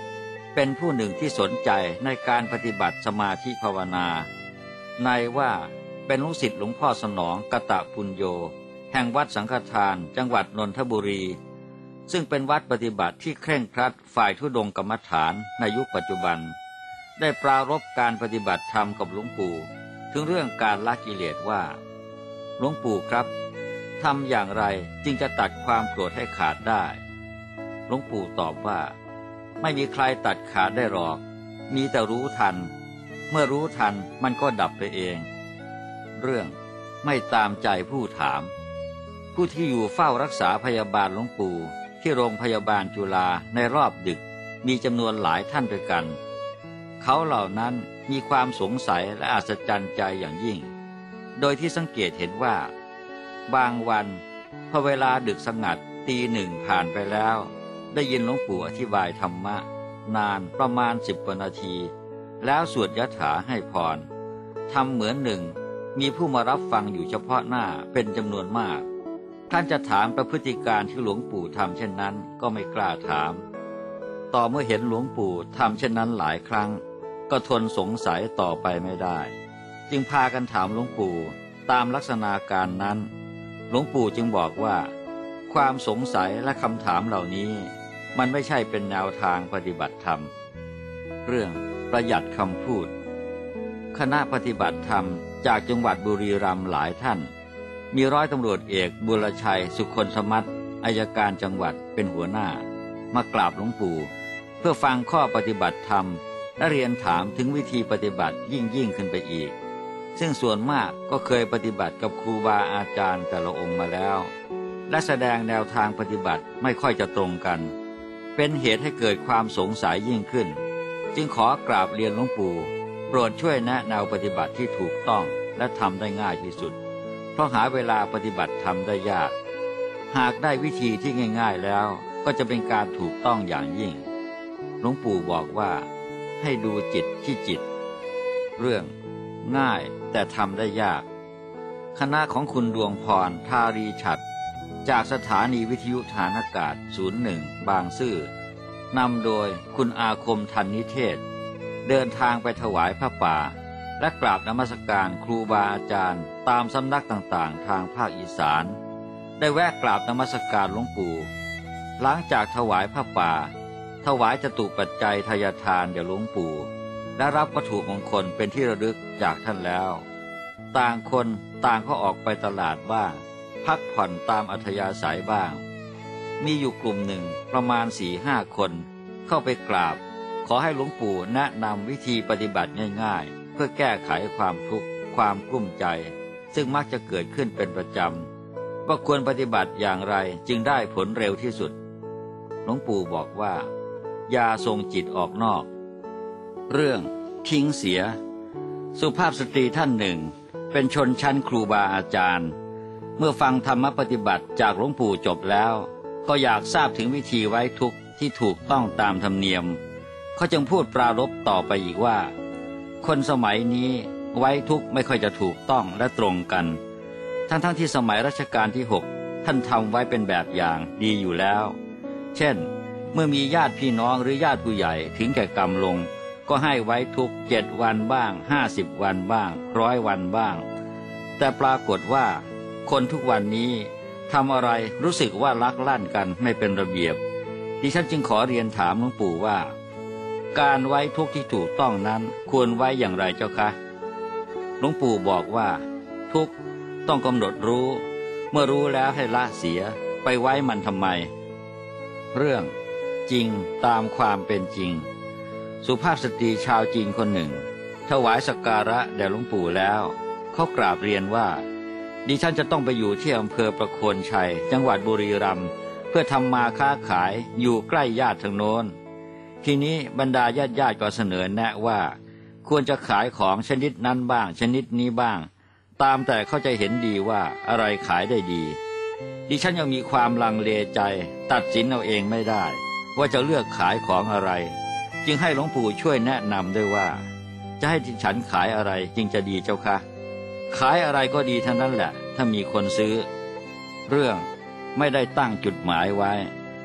เป็นผู้หนึ่งที่สนใจในการปฏิบัติสมาธิภาวนาในว่าเป็นลูกศิษย์หลวงพ่อสนองกตปุญโญแห่งวัดสังฆทานจังหวัดนนทบุรีซึ่งเป็นวัดปฏิบัติที่เคร่งครัดฝ่ายธุดงกรรมฐานในยุคปัจจุบันได้ปรารภการปฏิบัติธรรมกับหลวงปู่ถึงเรื่องการละกิเลสว่าหลวงปู่ครับทำอย่างไรจึงจะตัดความโกรธให้ขาดได้หลวงปู่ตอบว่าไม่มีใครตัดขาดได้หรอกมีแต่รู้ทันเมื่อรู้ทันมันก็ดับไปเองเรื่องไม่ตามใจผู้ถามผู้ที่อยู่เฝ้ารักษาพยาบาลหลวงปู่ที่โรงพยาบาลจุฬาในรอบดึกมีจำนวนหลายท่านด้วยกันเขาเหล่านั้นมีความสงสัยและอัศจรรย์ใจอย่างยิ่งโดยที่สังเกตเห็นว่าบางวันพอเวลาดึกสงัดตีหนึ่งผ่านไปแล้วได้ยินหลวงปู่อธิบายธรรมะนานประมาณสิบกว่านาทีแล้วสวดยถาให้พรทำเหมือนหนึ่งมีผู้มารับฟังอยู่เฉพาะหน้าเป็นจำนวนมากท่านจะถามประพฤติการที่หลวงปู่ทำเช่นนั้นก็ไม่กล้าถามต่อเมื่อเห็นหลวงปู่ทำเช่นนั้นหลายครั้งก็ทนสงสัยต่อไปไม่ได้จึงพากันถามหลวงปู่ตามลักษณะการนั้นหลวงปู่จึงบอกว่าความสงสัยและคำถามเหล่านี้มันไม่ใช่เป็นแนวทางปฏิบัติธรรมเรื่องประหยัดคำพูดคณะปฏิบัติธรรมจากจังหวัดบุรีรัมย์หลายท่านมีร้อยตำรวจเอกบุรชัยสุคนสมัติอัยการจังหวัดเป็นหัวหน้ามากราบหลวงปู่เพื่อฟังข้อปฏิบัติธรรมและเรียนถามถึงวิธีปฏิบัติยิ่งยิ่งขึ้นไปอีกซึ่งส่วนมากก็เคยปฏิบัติกับครูบาอาจารย์แต่ละองค์มาแล้วและแสดงแนวทางปฏิบัติไม่ค่อยจะตรงกันเป็นเหตุให้เกิดความสงสัยยิ่งขึ้นจึงขอกราบเรียนหลวงปู่โปรดช่วยแนะแนวปฏิบัติที่ถูกต้องและทำได้ง่ายที่สุดเพราะหาเวลาปฏิบัติทำได้ยากหากได้วิธีที่ง่ายๆแล้วก็จะเป็นการถูกต้องอย่างยิ่งหลวงปู่บอกว่าให้ดูจิตที่จิตเรื่องง่ายแต่ทำได้ยากคณะของคุณดวงพรทารีฉัตรจากสถานีวิทยุฐานอากาศศูนย์หนึ่งบางซื่อนำโดยคุณอาคมทันนิเทศเดินทางไปถวายผ้าป่าและกราบนมัสการครูบาอาจารย์ตามสำนักต่างๆทางภาคอีสานได้แวะกราบนมัสการหลวงปู่หลังจากถวายผ้าป่าถวายจตุปัจจัยทายทานแด่หลวงปู่และรับวัตถุมงคลเป็นที่ระลึกจากท่านแล้วต่างคนต่างก็ออกไปตลาดบ้างพักผ่อนตามอัธยาศัยบ้างมีอยู่กลุ่มหนึ่งประมาณสี่ห้าคนเข้าไปกราบขอให้หลวงปู่แนะนำวิธีปฏิบัติง่ายๆเพื่อแก้ไขความทุกข์ความกลุ้มใจซึ่งมักจะเกิดขึ้นเป็นประจำว่าควรปฏิบัติอย่างไรจึงได้ผลเร็วที่สุดหลวงปู่บอกว่าอย่าส่งจิตออกนอกเรื่องทิ้งเสียสุภาพสตรีท่านหนึ่งเป็นชนชั้นครูบาอาจารย์เมื่อฟังธรรมปฏิบัติจากหลวงปู่จบแล้วก็อยากทราบถึงวิธีไว้ทุกข์ที่ถูกต้องตามธรรมเนียมเขาจึงพูดปรารภต่อไปอีกว่าคนสมัยนี้ไว้ทุกข์ไม่ค่อยจะถูกต้องและตรงกันทั้งๆ ท, ที่สมัยรัชกาลที่หกท่านทำไว้เป็นแบบอย่างดีอยู่แล้วเช่นเมื่อมีญาติพี่น้องหรือญาติผู้ใหญ่ถึงแก่กรรมลงก็ให้ไว้ทุกข์เจ็ดวันบ้างห้าสิบวันบ้างร้อยวันบ้างแต่ปรากฏว่าคนทุกวันนี้ทำอะไรรู้สึกว่าลักลั่นกันไม่เป็นระเบียบดิฉันจึงขอเรียนถามหลวงปู่ว่าการไว้ทุกข์ที่ถูกต้องนั้นควรไว้อย่างไรเจ้าคะหลวงปู่บอกว่าทุกข์ต้องกำหนดรู้เมื่อรู้แล้วให้ละเสียไปไว้มันทำไมเรื่องจริงตามความเป็นจริงสุภาพสตรีชาวจีนคนหนึ่งถวายสักการะแด่หลวงปู่แล้วเขากราบเรียนว่าดิฉันจะต้องไปอยู่ที่อำเภอประโคนชัยจังหวัดบุรีรัมย์เพื่อทำมาค้าขายอยู่ใกล้ญาติทางโน้นทีนี้บรรดาญาติญาติก็เสนอแนะว่าควรจะขายของชนิดนั้นบ้างชนิดนี้บ้างตามแต่เขาจะเห็นดีว่าอะไรขายได้ดีดิฉันยังมีความลังเลใจตัดสินเอาเองไม่ได้ว่าจะเลือกขายของอะไรจึงให้หลวงปู่ช่วยแนะนำด้วยว่าจะให้ดิฉันขายอะไรจึงจะดีเจ้าคะขายอะไรก็ดีทั้งนั้นแหละถ้ามีคนซื้อเรื่องไม่ได้ตั้งจุดหมายไว้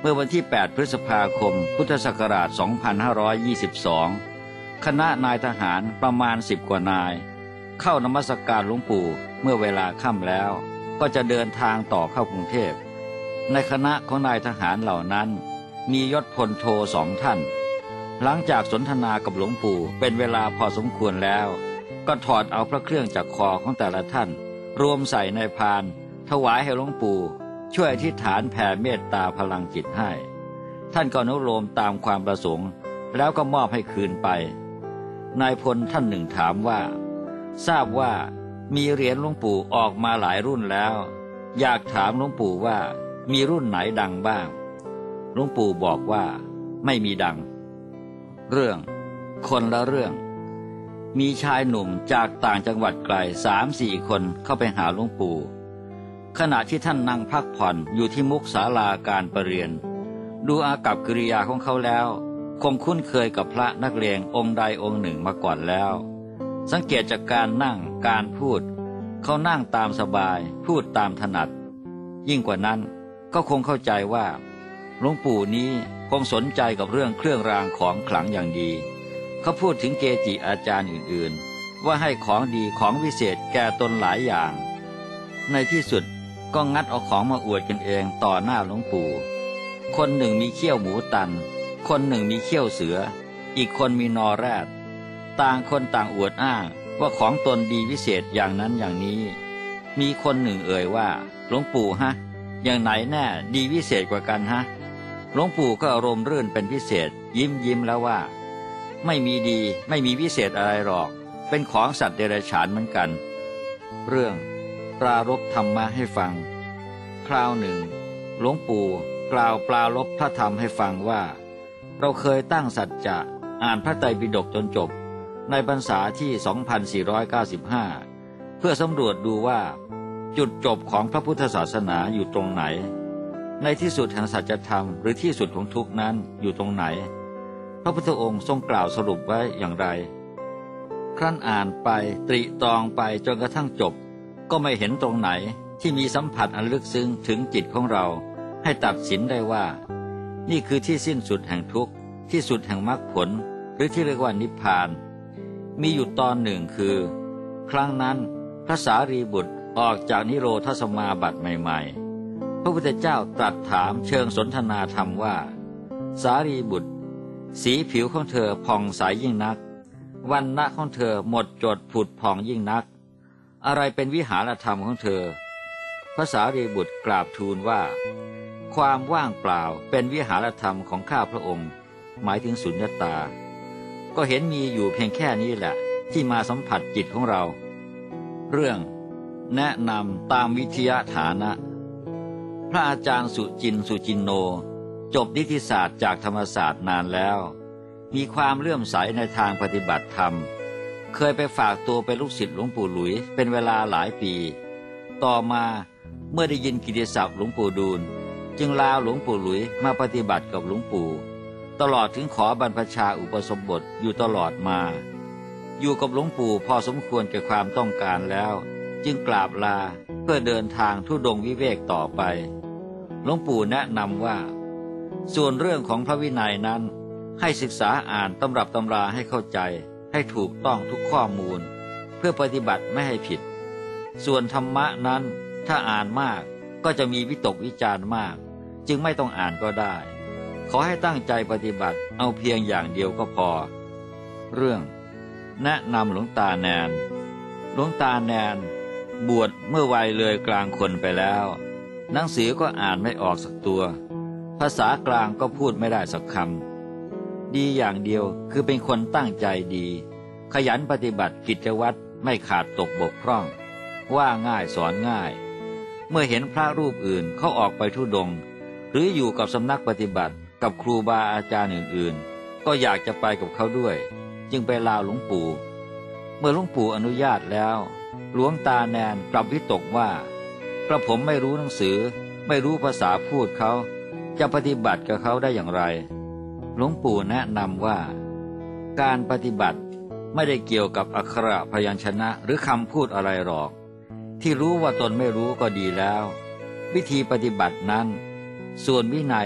เมื่อวันที่แปดพฤษภาคมพุทธศักราชสองพันห้าร้อยยี่สิบสองคณะนายทหารประมาณสิบกว่านายเข้านมัสการหลวงปู่เมื่อเวลาค่ำแล้วก็จะเดินทางต่อเข้ากรุงเทพในคณะของนายทหารเหล่านั้นมียศพลโทสองท่านหลังจากสนทนากับหลวงปู่เป็นเวลาพอสมควรแล้วก็ถอดเอาพระเครื่องจากคอของแต่ละท่านรวมใส่ในพานถวายให้หลวงปู่ช่วยอธิษฐานแผ่เมตตาพลังจิตให้ท่านก็อนุโลมตามความประสงค์แล้วก็มอบให้คืนไปนายพลท่านหนึ่งถามว่าทราบว่ามีเหรียญหลวงปู่ออกมาหลายรุ่นแล้วอยากถามหลวงปู่ว่ามีรุ่นไหนดังบ้างหลวงปู่บอกว่าไม่มีดังเรื่องคนละเรื่องมีชายหนุ่มจากต่างจังหวัดไกลสามสี่คนเข้าไปหาหลวงปู่ขณะที่ท่านนั่งพักผ่อนอยู่ที่มุกศาลาการประเรียนดูอากัปกิริยาของเขาแล้วคงคุ้นเคยกับพระนักเลงองค์ใดองค์หนึ่งมาก่อนแล้วสังเกตจากการนั่งการพูดเขานั่งตามสบายพูดตามถนัดยิ่งกว่านั้นก็คงเข้าใจว่าหลวงปู่นี้คงสนใจกับเรื่องเครื่องรางของขลังอย่างดีเขาพูดถึงเกจิอาจารย์อื่นๆว่าให้ของดีของวิเศษแก่ตนหลายอย่างในที่สุดก็งัดเอาของมาอวดกันเองต่อหน้าหลวงปู่คนหนึ่งมีเขี้ยวหมูตันคนหนึ่งมีเขี้ยวเสืออีกคนมีนอแรดต่างคนต่างอวดอ้างว่าของตนดีวิเศษอย่างนั้นอย่างนี้มีคนหนึ่งเอ่ยว่าหลวงปู่ฮะอย่างไหนแน่ดีวิเศษกว่ากันฮะหลวงปู่ก็อารมณ์รื่นเป็นพิเศษยิ้มยิ้มแล้วว่าไม่มีดีไม่มีวิเศษอะไรหรอกเป็นของสัตว์เดรัจฉานเหมือนกันเรื่องปรารภธรรมะให้ฟังคราวหนึ่งหลวงปู่กล่าวปรารภพระธรรมให้ฟังว่าเราเคยตั้งสัจจะอ่านพระไตรปิฎกจนจบในพรรษาที่ สองพันสี่ร้อยเก้าสิบห้า เพื่อสำรวจดูว่าจุดจบของพระพุทธศาสนาอยู่ตรงไหนในที่สุดแห่งสัจธรรมหรือที่สุดของทุกข์นั้นอยู่ตรงไหนพระพุทธองค์ทรงกล่าวสรุปไว้อย่างไรครั้นอ่านไปตรีตรองไปจนกระทั่งจบก็ไม่เห็นตรงไหนที่มีสัมผัสอันลึกซึ้งถึงจิตของเราให้ตัดสินได้ว่านี่คือที่สิ้นสุดแห่งทุกข์ที่สุดแห่งมรรคผลหรือที่เรียกว่านิพพานมีอยู่ตอนหนึ่งคือครั้งนั้นพระสารีบุตรออกจากนิโรธสมาบัติใหม่ๆพระพุทธเจ้าตรัสถามเชิงสนทนาธรรมว่าสารีบุตรสีผิวของเธอผ่องใสยิ่งนักวรรณะของเธอหมดจดผุดผ่องยิ่งนักอะไรเป็นวิหารธรรมของเธอพระสารีบุตรกราบทูลว่าความว่างเปล่าเป็นวิหารธรรมของข้าพระองค์หมายถึงสุญญตาก็เห็นมีอยู่เพียงแค่นี้แหละที่มาสัมผัสจิตของเราเรื่องแนะนำตามวิทยาฐานะพระอาจารย์สุจินต์สุจินโนจบนิติศาสตร์จากธรรมศาสตร์นานแล้วมีความเลื่อมใสในทางปฏิบัติธรรมเคยไปฝากตัวเป็นลูกศิษย์หลวงปู่หลุยเป็นเวลาหลายปีต่อมาเมื่อได้ยินกิตติศัพท์หลวงปู่ดูลจึงลาหลวงปู่หลุยมาปฏิบัติกับหลวงปู่ตลอดถึงขอบรรพชาอุปสมบทอยู่ตลอดมาอยู่กับหลวงปู่พอสมควรแก่ความต้องการแล้วจึงกราบลาเพื่อเดินทางธุดงค์วิเวกต่อไปหลวงปู่แนะนำว่าส่วนเรื่องของพระวินัยนั้นให้ศึกษาอ่านตำรับตำราให้เข้าใจให้ถูกต้องทุกข้อมูลเพื่อปฏิบัติไม่ให้ผิดส่วนธรรมะนั้นถ้าอ่านมากก็จะมีวิตกวิจารณ์มากจึงไม่ต้องอ่านก็ได้ขอให้ตั้งใจปฏิบัติเอาเพียงอย่างเดียวก็พอเรื่องแนะนำหลวงตาแนนหลวงตาแนนบวชเมื่อวัยเลยกลางคนไปแล้วหนังสือก็อ่านไม่ออกสักตัวภาษากลางก็พูดไม่ได้สักคำดีอย่างเดียวคือเป็นคนตั้งใจดีขยันปฏิบัติกิจวัตรไม่ขาดตกบกพร่องว่าง่ายสอนง่ายเมื่อเห็นพระรูปอื่นเขาออกไปธุดงค์หรืออยู่กับสำนักปฏิบัติกับครูบาอาจารย์อื่นๆก็อยากจะไปกับเขาด้วยจึงไปลาหลวงปู่เมื่อหลวงปู่อนุญาตแล้วหลวงตาแนนกลับวิตกว่ากระผมไม่รู้หนังสือไม่รู้ภาษาพูดเขาจะปฏิบัติกับเขาได้อย่างไรหลวงปู่แนะนำว่าการปฏิบัติไม่ได้เกี่ยวกับอักขระพยัญชนะหรือคำพูดอะไรหรอกที่รู้ว่าตนไม่รู้ก็ดีแล้ววิธีปฏิบัตินั้นส่วนวินัย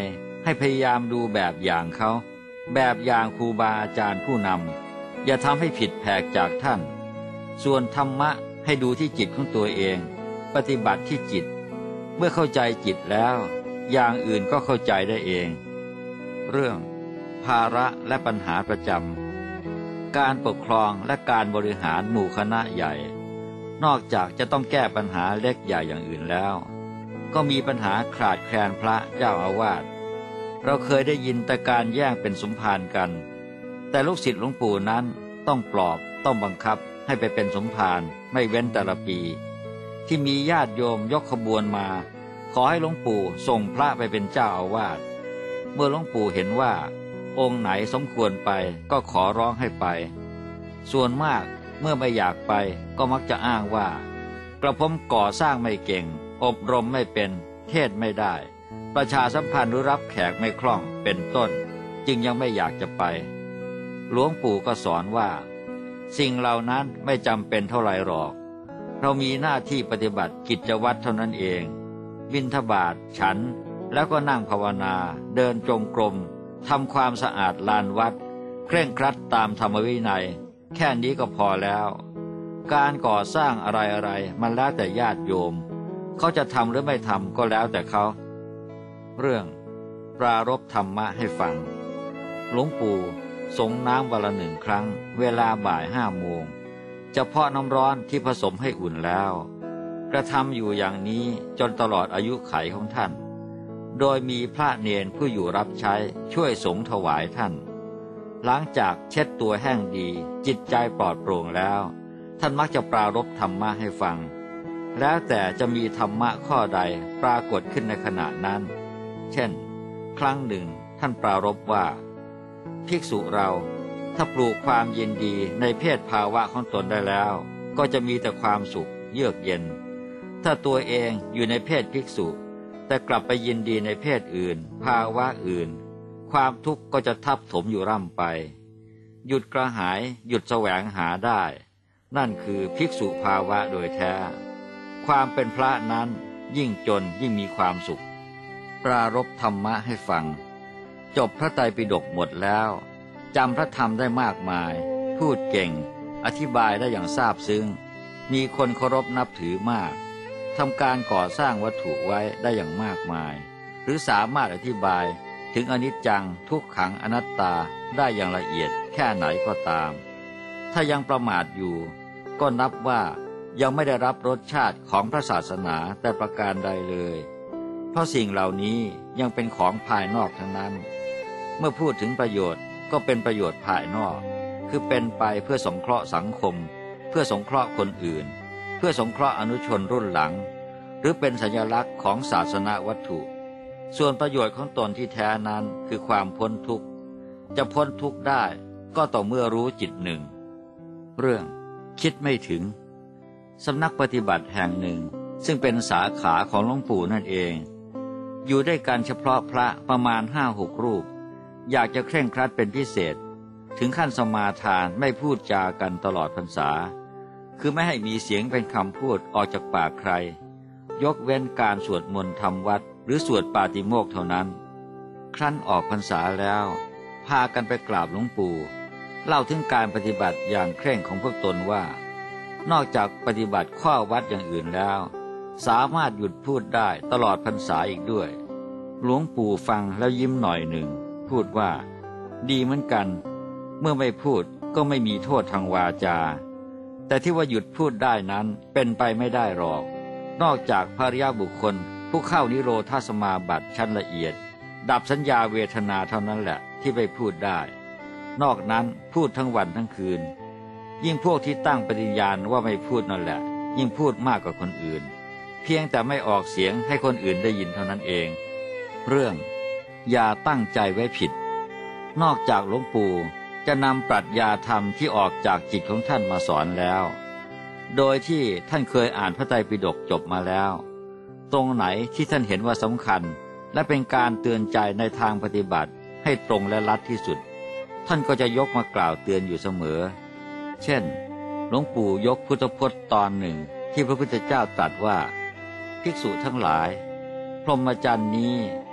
ให้พยายามดูแบบอย่างเขาแบบอย่างครูบาอาจารย์ผู้นำอย่าทำให้ผิดแผกจากท่านส่วนธรรมะให้ดูที่จิตของตัวเองปฏิบัติที่จิตเมื่อเข้าใจจิตแล้วอย่างอื่นก็เข้าใจได้เองเรื่องภาระและปัญหาประจำการปกครองและการบริหารหมู่คณะใหญ่นอกจากจะต้องแก้ปัญหาเล็กใหญ่อย่างอื่นแล้วก็มีปัญหาขาดแคลนพระเจ้าอาวาสเราเคยได้ยินแต่การแย่งเป็นสมภารกันแต่ลูกศิษย์หลวงปู่นั้นต้องปลอบต้องบังคับให้ไปเป็นสมภารไม่เว้นแต่ละปีที่มีญาติโยมยกขบวนมาขอให้หลวงปู่ส่งพระไปเป็นเจ้าอาวาสเมื่อหลวงปู่เห็นว่าองค์ไหนสมควรไปก็ขอร้องให้ไปส่วนมากเมื่อไม่อยากไปก็มักจะอ้างว่ากระผมก่อสร้างไม่เก่งอบรมไม่เป็นเทศไม่ได้ประชาสัมพันธ์หรือรับแขกไม่คล่องเป็นต้นจึงยังไม่อยากจะไปหลวงปู่ก็สอนว่าสิ่งเหล่านั้นไม่จำเป็นเท่าไหร่หรอกเรามีหน้าที่ปฏิบัติกิจวัตรเท่านั้นเองบิณฑบาตฉันแล้วก็นั่งภาวนาเดินจงกรมทำความสะอาดลานวัดเคร่งครัดตามธรรมวินัยแค่นี้ก็พอแล้วการก่อสร้างอะไรๆมันแล้วแต่ญาติโยมเขาจะทำหรือไม่ทำก็แล้วแต่เขาเรื่องปรารภธรรมะให้ฟังหลวงปู่สงน้ำวันละหนึ่งครั้งเวลาบ่ายห้าโมงเฉพาะน้ำร้อนที่ผสมให้อุ่นแล้วกระทำอยู่อย่างนี้จนตลอดอายุไขของท่านโดยมีพระเนนผู้อยู่รับใช้ช่วยสงถวายท่านหลังจากเช็ดตัวแห้งดีจิตใจปลอดโปร่งแล้วท่านมักจะปรารภธรรมะให้ฟังแล้วแต่จะมีธรรมะข้อใดปรากฏขึ้นในขณะนั้นเช่นครั้งหนึ่งท่านปรารภว่าภิกษุเราถ้าปลูกความยินดีในเพศภาวะของตนได้แล้วก็จะมีแต่ความสุขเยือกเย็นถ้าตัวเองอยู่ในเพศภิกษุแต่กลับไปยินดีในเพศอื่นภาวะอื่นความทุกข์ก็จะทับถมอยู่ร่ำไปหยุดกระหายหยุดแสวงหาได้นั่นคือภิกษุภาวะโดยแท้ความเป็นพระนั้นยิ่งจนยิ่งมีความสุขปรารภธรรมะให้ฟังจบพระไตรปิฎกหมดแล้วจำพระธรรมได้มากมายพูดเก่งอธิบายได้อย่างซาบซึ้งมีคนเคารพนับถือมากทำการก่อสร้างวัตถุไว้ได้อย่างมากมายหรือสามารถอธิบายถึงอนิจจังทุกขังอนัตตาได้อย่างละเอียดแค่ไหนก็ตามถ้ายังประมาทอยู่ก็นับว่ายังไม่ได้รับรสชาติของพระศาสนาแต่ประการใดเลยเพราะสิ่งเหล่านี้ยังเป็นของภายนอกทั้งนั้นเมื่อพูดถึงประโยชน์ก็เป็นประโยชน์ภายนอกคือเป็นไปเพื่อสงเคราะห์สังคมเพื่อสงเคราะห์คนอื่นเพื่อสงเคราะห์อนุชนรุ่นหลังหรือเป็นสัญลักษณ์ของศาสนาวัตถุส่วนประโยชน์ของตนที่แท้นั้นคือความพ้นทุกข์จะพ้นทุกข์ได้ก็ต่อเมื่อรู้จิตหนึ่งเรื่องคิดไม่ถึงสำนักปฏิบัติแห่งหนึ่งซึ่งเป็นสาขาของหลวงปู่นั่นเองอยู่ด้วยกันเฉพาะพระประมาณห้าหกรูปอยากจะเคร่งครัดเป็นพิเศษถึงขั้นสมาทานไม่พูดจากันตลอดพรรษาคือไม่ให้มีเสียงเป็นคำพูดออกจากปากใครยกเว้นการสวดมนต์ทำวัดหรือสวดปาติโมกข์เท่านั้นครั้นออกพรรษาแล้วพากันไปกราบหลวงปู่เล่าถึงการปฏิบัติอย่างเคร่งของพวกตนว่านอกจากปฏิบัติข้อวัดอย่างอื่นแล้วสามารถหยุดพูดได้ตลอดพรรษาอีกด้วยหลวงปู่ฟังแล้วยิ้มหน่อยหนึ่งพูดว่าดีเหมือนกันเมื่อไม่พูดก็ไม่มีโทษทางวาจาแต่ที่ว่าหยุดพูดได้นั้นเป็นไปไม่ได้หรอกนอกจากพระอริยบุคคลผู้เข้านิโรธสมาบัติชั้นละเอียดดับสัญญาเวทนาเท่านั้นแหละที่ไปพูดได้นอกนั้นพูดทั้งวันทั้งคืนยิ่งพวกที่ตั้งปฏิญาณว่าไม่พูดนั่นแหละยิ่งพูดมากกว่าคนอื่นเพียงแต่ไม่ออกเสียงให้คนอื่นได้ยินเท่านั้นเองเรื่องอย่าตั้งใจไว้ผิดนอกจากหลวงปู่จะนำปรัชญาธรรมที่ออกจากจิตของท่านมาสอนแล้วโดยที่ท่านเคยอ่านพระไตรปิฎกจบมาแล้วตรงไหนที่ท่านเห็นว่าสำคัญและเป็นการเตือนใจในทางปฏิบัติให้ตรงและลัดที่สุดท่านก็จะยกมากล่าวเตือนอยู่เสมอเช่นหลวงปู่ยกพุทธพจน์ตอนหนึ่งที่พระพุทธเจ้าตรัสว่าภิกษุทั้งหลายพรหมจรรย์นี้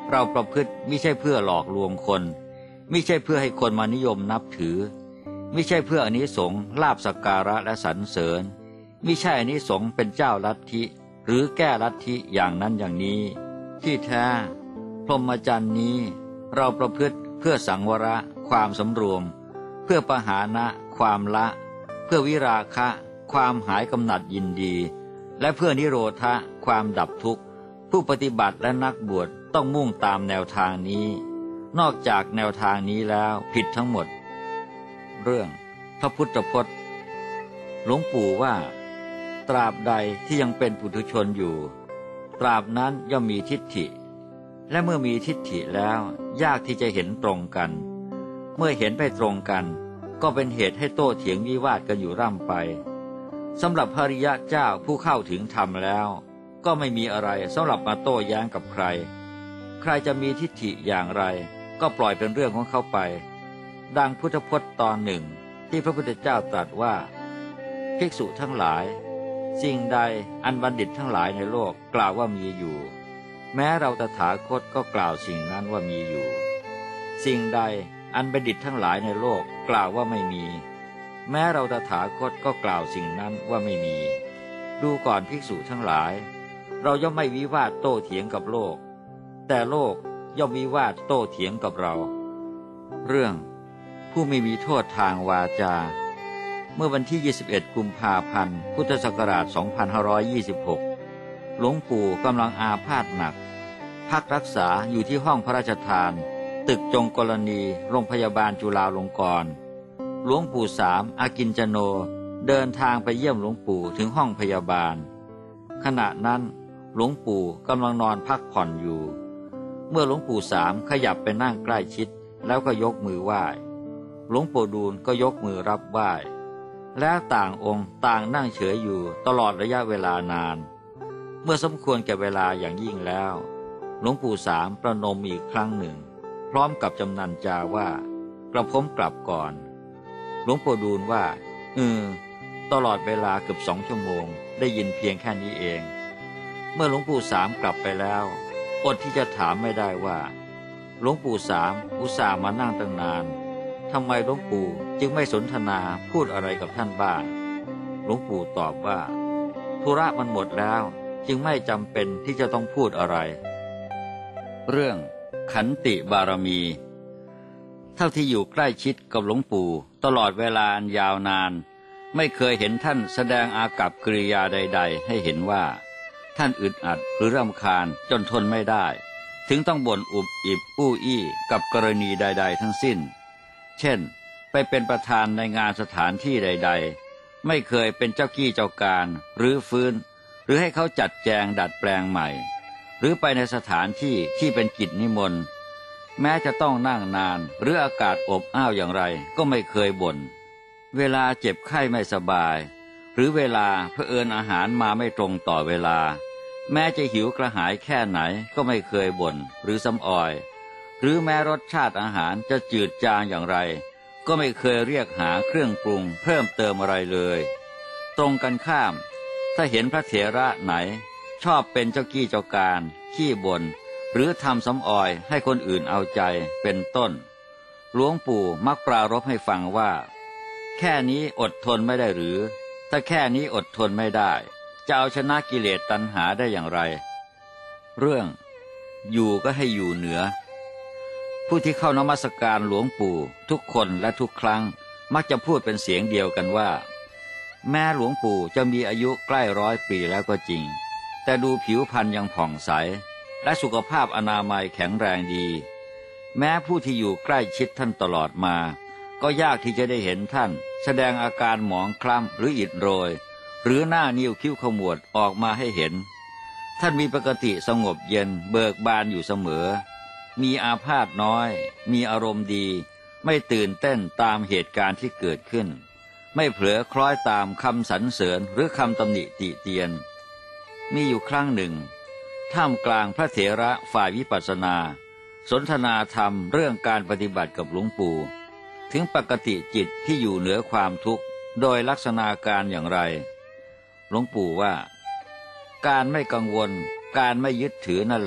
เราประพฤติมิใช่เพื่อหลอกลวงคนมิใช่เพื่อให้คนมานิยมนับถือมิใช่เพื่ออานิสงส์ลาภสักการะและสรรเสริญมิใช่อานิสงส์เป็นเจ้าลัทธิหรือแก้ลัทธิอย่างนั้นอย่างนี้ที่แท้พรหมจรรย์นี้เราประพฤติเพื่อสังวรความสำรวมเพื่อปหานะความละเพื่อวิราคะความหายกำหนัดยินดีและเพื่อนิโรธะความดับทุกข์ผู้ปฏิบัติและนักบวชต้องมุ่งตามแนวทางนี้นอกจากแนวทางนี้แล้วผิดทั้งหมดเรื่องพระพุทธพจน์หลวงปู่ว่าตราบใดที่ยังเป็นปุถุชนอยู่ตราบนั้นย่อมมีทิฏฐิและเมื่อมีทิฏฐิแล้วยากที่จะเห็นตรงกันเมื่อเห็นไปตรงกันก็เป็นเหตุให้โต้เถียงวิวาทกันอยู่ร่ำไปสำหรับพระอริยะเจ้าผู้เข้าถึงธรรมแล้วก็ไม่มีอะไรสำหรับมาโต้แย้งกับใครใครจะมีทิฏฐิอย่างไรก็ปล่อยเป็นเรื่องของเขาไปดังพุทธพจน์ตอนหนึ่งที่พระพุทธเจ้าตรัสว่าภิกษุทั้งหลายสิ่งใดอันบัณฑิตทั้งหลายในโลกกล่าวว่ามีอยู่แม้เราตถาคตก็กล่าวสิ่งนั้นว่ามีอยู่สิ่งใดอันบัณฑิตทั้งหลายในโลกกล่าวว่าไม่มีแม้เราตถาคตก็กล่าวสิ่งนั้นว่าไม่มีดูก่อนภิกษุทั้งหลายเราย่อมไม่วิวาทโต้เถียงกับโลกแต่โลกย่อมวิวาทโต้เถียงกับเราเรื่องผู้ไม่มีโทษทางวาจาเมื่อวันที่ยี่สิบเอ็ดกุมภาพันธ์พุทธศักราชสองพันห้าร้อยยี่สิบหกหลวงปู่กำลังอาพาธหนักพักรักษาอยู่ที่ห้องพระราชทานตึกจงกรณีโรงพยาบาลจุฬาลงกรณ์หลวงปู่สามอากิญจโนเดินทางไปเยี่ยมหลวงปู่ถึงห้องพยาบาลขณะนั้นหลวงปู่กำลังนอนพักผ่อนอยู่เมื่อหลวงปู่สามขยับไปนั่งใกล้ชิดแล้วก็ยกมือไหว้หลวงปู่ดูลก็ยกมือรับไหว้แล้วต่างองค์ต่างนั่งเฉยอยู่ตลอดระยะเวลานานเมื่อสมควรแก่เวลาอย่างยิ่งแล้วหลวงปู่สามประนมอีกครั้งหนึ่งพร้อมกับจำนันจาว่ากระผมกลับก่อนหลวงปู่ดูลว่าเออตลอดเวลาเกือบสองชั่วโมงได้ยินเพียงแค่นี้เองเมื่อหลวงปู่สามกลับไปแล้วอดที่จะถามไม่ได้ว่าหลวงปู่สามอุตส่าห์มานั่งตั้งนานทำไมหลวงปู่จึงไม่สนทนาพูดอะไรกับท่านบ้างหลวงปู่ตอบว่าธุระมันหมดแล้วจึงไม่จำเป็นที่จะต้องพูดอะไรเรื่องขันติบารมีเท่าที่อยู่ใกล้ชิดกับหลวงปู่ตลอดเวลายาวนานไม่เคยเห็นท่านแสดงอากัปกิริยาใดๆให้เห็นว่าท่านอึดอัดหรือรำคาญจนทนไม่ได้ถึงต้องบ่นอุบอิบอู้อี้กับกรณีใดๆทั้งสิ้นเช่นไปเป็นประธานในงานสถานที่ใดๆไม่เคยเป็นเจ้ากี้เจ้าการหรือฟื้นหรือให้เขาจัดแจงดัดแปลงใหม่หรือไปในสถานที่ที่เป็นกิจนิมนต์แม้จะต้องนั่งนานหรืออากาศอบอ้าวอย่างไรก็ไม่เคยบ่นเวลาเจ็บไข้ไม่สบายหรือเวลาเผอิญอาหารมาไม่ตรงต่อเวลาแม้จะหิวกระหายแค่ไหนก็ไม่เคยบ่นหรือซ้ำออยหรือแม้รสชาติอาหารจะจืดจางอย่างไรก็ไม่เคยเรียกหาเครื่องปรุงเพิ่มเติมอะไรเลยตรงกันข้ามถ้าเห็นพระเถระไหนชอบเป็นเจ้ากี้เจ้าการขี้บ่นหรือทำซ้ำออยให้คนอื่นเอาใจเป็นต้นหลวงปู่มักปรารภให้ฟังว่าแค่นี้อดทนไม่ได้หรือถ้าแค่นี้อดทนไม่ได้จะเอาชนะกิเลสตัณหาได้อย่างไรเรื่องอยู่ก็ให้อยู่เหนือผู้ที่เข้านมัสการหลวงปู่ทุกคนและทุกครั้งมักจะพูดเป็นเสียงเดียวกันว่าแม้หลวงปู่จะมีอายุใกล้ร้อยปีแล้วก็จริงแต่ดูผิวพรรณยังผ่องใสและสุขภาพอนามัยแข็งแรงดีแม้ผู้ที่อยู่ใกล้ชิดท่านตลอดมาก็ยากที่จะได้เห็นท่านแสดงอาการหมองคล้ำหรืออิดโรยหรือหน้านิ้วคิ้วขมวดออกมาให้เห็นท่านมีปกติสงบเย็นเบิกบานอยู่เสมอมีอาพาธน้อยมีอารมณ์ดีไม่ตื่นเต้นตามเหตุการณ์ที่เกิดขึ้นไม่เผลอคล้อยตามคำสรรเสริญหรือคำตำหนิติเตียนมีอยู่ครั้งหนึ่งท่ามกลางพระเถระฝ่ายวิปัสสนาสนทนาธรรมเรื่องการปฏิบัติกับหลวงปู่ถึงปกติจิตที่อยู่เหนือความทุกข์โดยลักษณะการอย่างไรหลวงปู่ว่าการไม่กังวลการไม่ยึดถือนั่นแหละ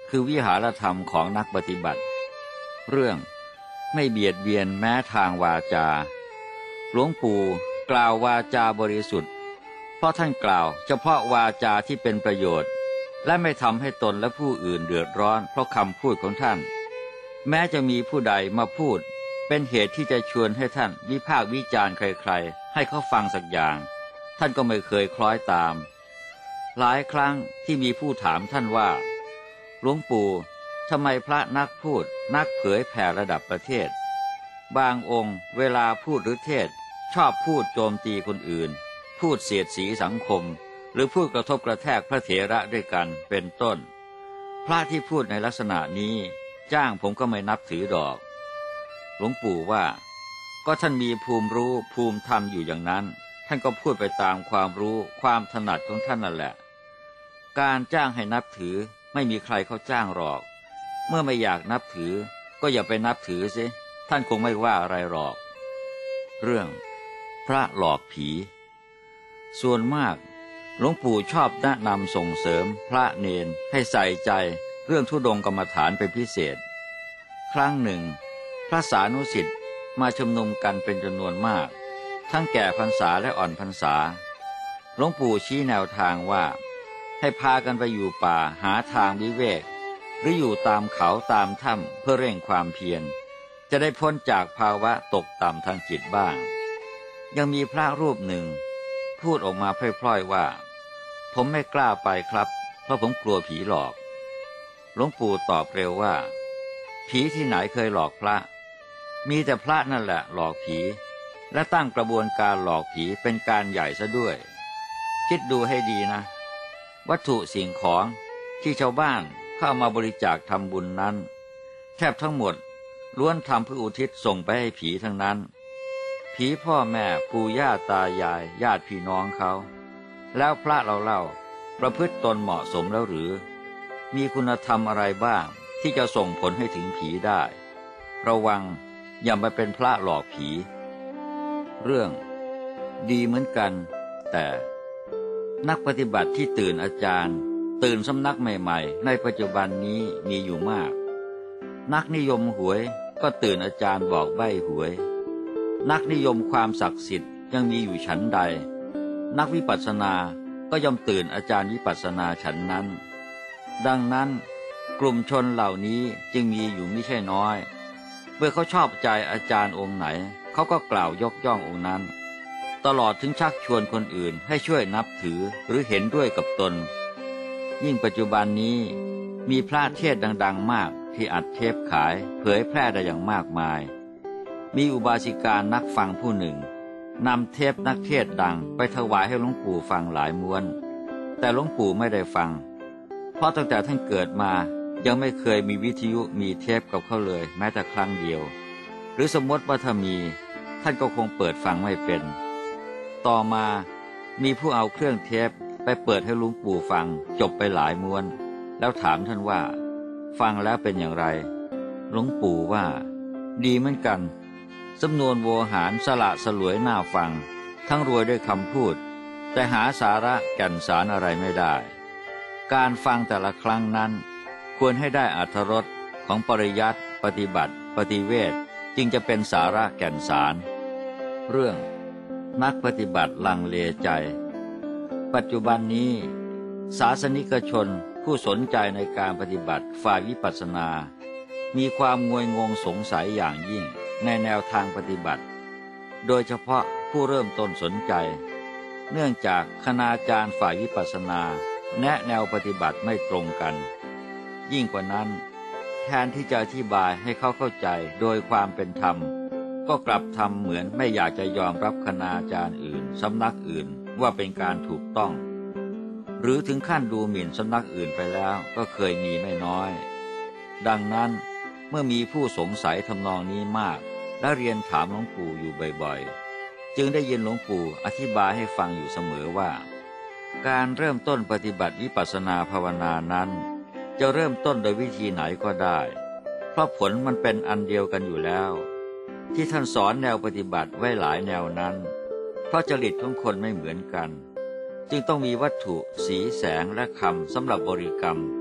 คือวิหารธรรมของนักปฏิบัติเรื่องไม่เบียดเบียนแม้ทางวาจาหลวงปู่กล่าววาจาบริสุทธิ์เพราะท่านกล่าวเฉพาะวาจาที่เป็นประโยชน์และไม่ทำให้ตนและผู้อื่นเดือดร้อนเพราะคำพูดของท่านแม้จะมีผู้ใดมาพูดเป็นเหตุที่จะชวนให้ท่านวิพากษ์วิจารณ์ใครๆให้เขาฟังสักอย่างท่านก็ไม่เคยคล้อยตามหลายครั้งที่มีผู้ถามท่านว่าหลวงปู่ทำไมพระนักพูดนักเผยแผ่ระดับประเทศบางองค์เวลาพูดหรือเทศชอบพูดโจมตีคนอื่นพูดเสียดสีสังคมหรือพูดกระทบกระแทกพระเถระด้วยกันเป็นต้นพระที่พูดในลักษณะนี้จ้างผมก็ไม่นับถือดอกหลวงปู่ว่าก็ท่านมีภูมิรู้ภูมิธรรมอยู่อย่างนั้นท่านก็พูดไปตามความรู้ความถนัดของท่านนั่นแหละการจ้างให้นับถือไม่มีใครเขาจ้างหรอกเมื่อไม่อยากนับถือก็อย่าไปนับถือสิท่านคงไม่ว่าอะไรหรอกเรื่องพระหลอกผีส่วนมากหลวงปู่ชอบแนะนำส่งเสริมพระเนนให้ใส่ใจเรื่องธุดงค์กรรมฐานเป็นพิเศษครั้งหนึ่งพระสานุสิทธิ์มาชุมนุมกันเป็นจำนวนมากทั้งแก่พรรษาและอ่อนพรรษาหลวงปู่ชี้แนวทางว่าให้พากันไปอยู่ป่าหาทางวิเวกหรืออยู่ตามเขาตามถ้ำเพื่อเร่งความเพียรจะได้พ้นจากภาวะตกต่ำทางจิตบ้างยังมีพระรูปหนึ่งพูดออกมาพล่อยๆว่าผมไม่กล้าไปครับเพราะผมกลัวผีหลอกหลวงปู่ตอบเร็วว่าผีที่ไหนเคยหลอกพระมีแต่พระนั่นแหละหลอกผีและตั้งกระบวนการหลอกผีเป็นการใหญ่ซะด้วยคิดดูให้ดีนะวัตถุสิ่งของที่ชาวบ้านเข้ามาบริจาคทำบุญนั้นแทบทั้งหมดล้วนทำเพื่ออุทิศส่งไปให้ผีทั้งนั้นผีพ่อแม่ปู่ย่าตายายญาติพี่น้องเขาแล้วพระเราเล่าประพฤติตนเหมาะสมแล้วหรือมีคุณธรรมอะไรบ้างที่จะส่งผลให้ถึงผีได้ระวังอย่ามาเป็นพระหลอกผีเรื่องดีเหมือนกันแต่นักปฏิบัติที่ตื่นอาจารย์ตื่นสำนักใหม่ๆในปัจจุบันนี้มีอยู่มากนักนิยมหวยก็ตื่นอาจารย์บอกใบ้หวยนักนิยมความศักดิ์สิทธิ์ยังมีอยู่ฉันใดนักวิปัสสนาก็ย่อมตื่นอาจารย์วิปัสสนาฉันนั้นดังนั้นกลุ่มชนเหล่านี้จึงมีอยู่ไม่ใช่น้อยเมื่อเขาชอบใจอาจารย์องค์ไหนเขาก็กล่าวยกย่ององค์นั้นตลอดถึงชักชวนคนอื่นให้ช่วยนับถือหรือเห็นด้วยกับตนยิ่งปัจจุบันนี้มีพระเทศดังๆมากที่อัดเทปขายเผยแพร่ได้อย่างมากมายมีอุบาสิกานักฟังผู้หนึ่งนำเทปนักเทศดังไปถวายให้หลวงปู่ฟังหลายม้วนแต่หลวงปู่ไม่ได้ฟังเพราะตั้งแต่ท่านเกิดมายังไม่เคยมีวิทยุมีเทปกับเขาเลยแม้แต่ครั้งเดียวหรือสมมติว่าถ้ามีท่านก็คงเปิดฟังไม่เป็นต่อมามีผู้เอาเครื่องเทปไปเปิดให้หลวงปู่ฟังจบไปหลายม้วนแล้วถามท่านว่าฟังแล้วเป็นอย่างไรหลวงปู่ว่าดีเหมือนกันสำนวนโวหารสละสลวยน่าฟังทั้งรวยด้วยคำพูดแต่หาสาระแก่นสารอะไรไม่ได้การฟังแต่ละครั้งนั้นควรให้ได้อรรถรสของปริยัติปฏิบัติปฏิเวทจึงจะเป็นสาระแก่นสารเรื่องนักปฏิบัติลังเลใจปัจจุบันนี้ศาสนิกชนผู้สนใจในการปฏิบัติฝ่ายวิปัสสนามีความงวยงงสงสัยอย่างยิ่งในแนวทางปฏิบัติโดยเฉพาะผู้เริ่มต้นสนใจเนื่องจากคณาจารย์ฝ่ายวิปัสสนาแนะแนวปฏิบัติไม่ตรงกันยิ่งกว่านั้นแทนที่จะอธิบายให้เขาเข้าใจโดยความเป็นธรรมก็กลับทำเหมือนไม่อยากจะยอมรับคณาจารย์อื่นสำนักอื่นว่าเป็นการถูกต้องหรือถึงขั้นดูหมิ่นสำนักอื่นไปแล้วก็เคยมีไม่น้อยดังนั้นเมื่อมีผู้สงสัยทำนองนี้มากและเรียนถามหลวงปู่อยู่บ่อยๆจึงได้ยินหลวงปู่อธิบายให้ฟังอยู่เสมอว่าการเริ่มต้นปฏิบัติวิปัสสนาภาวนานั้นจะเริ่มต้นโดยวิธีไหนก็ได้เพราะผลมันเป็นอันเดียวกันอยู่แล้วที่ท่านสอนแนวปฏิบัติไว้หลายแนวนั้นเพราะจริตของคนไม่เหมือนกันจึงต้องมีวัตถุสีแสงและคำสำหรับบริกรรม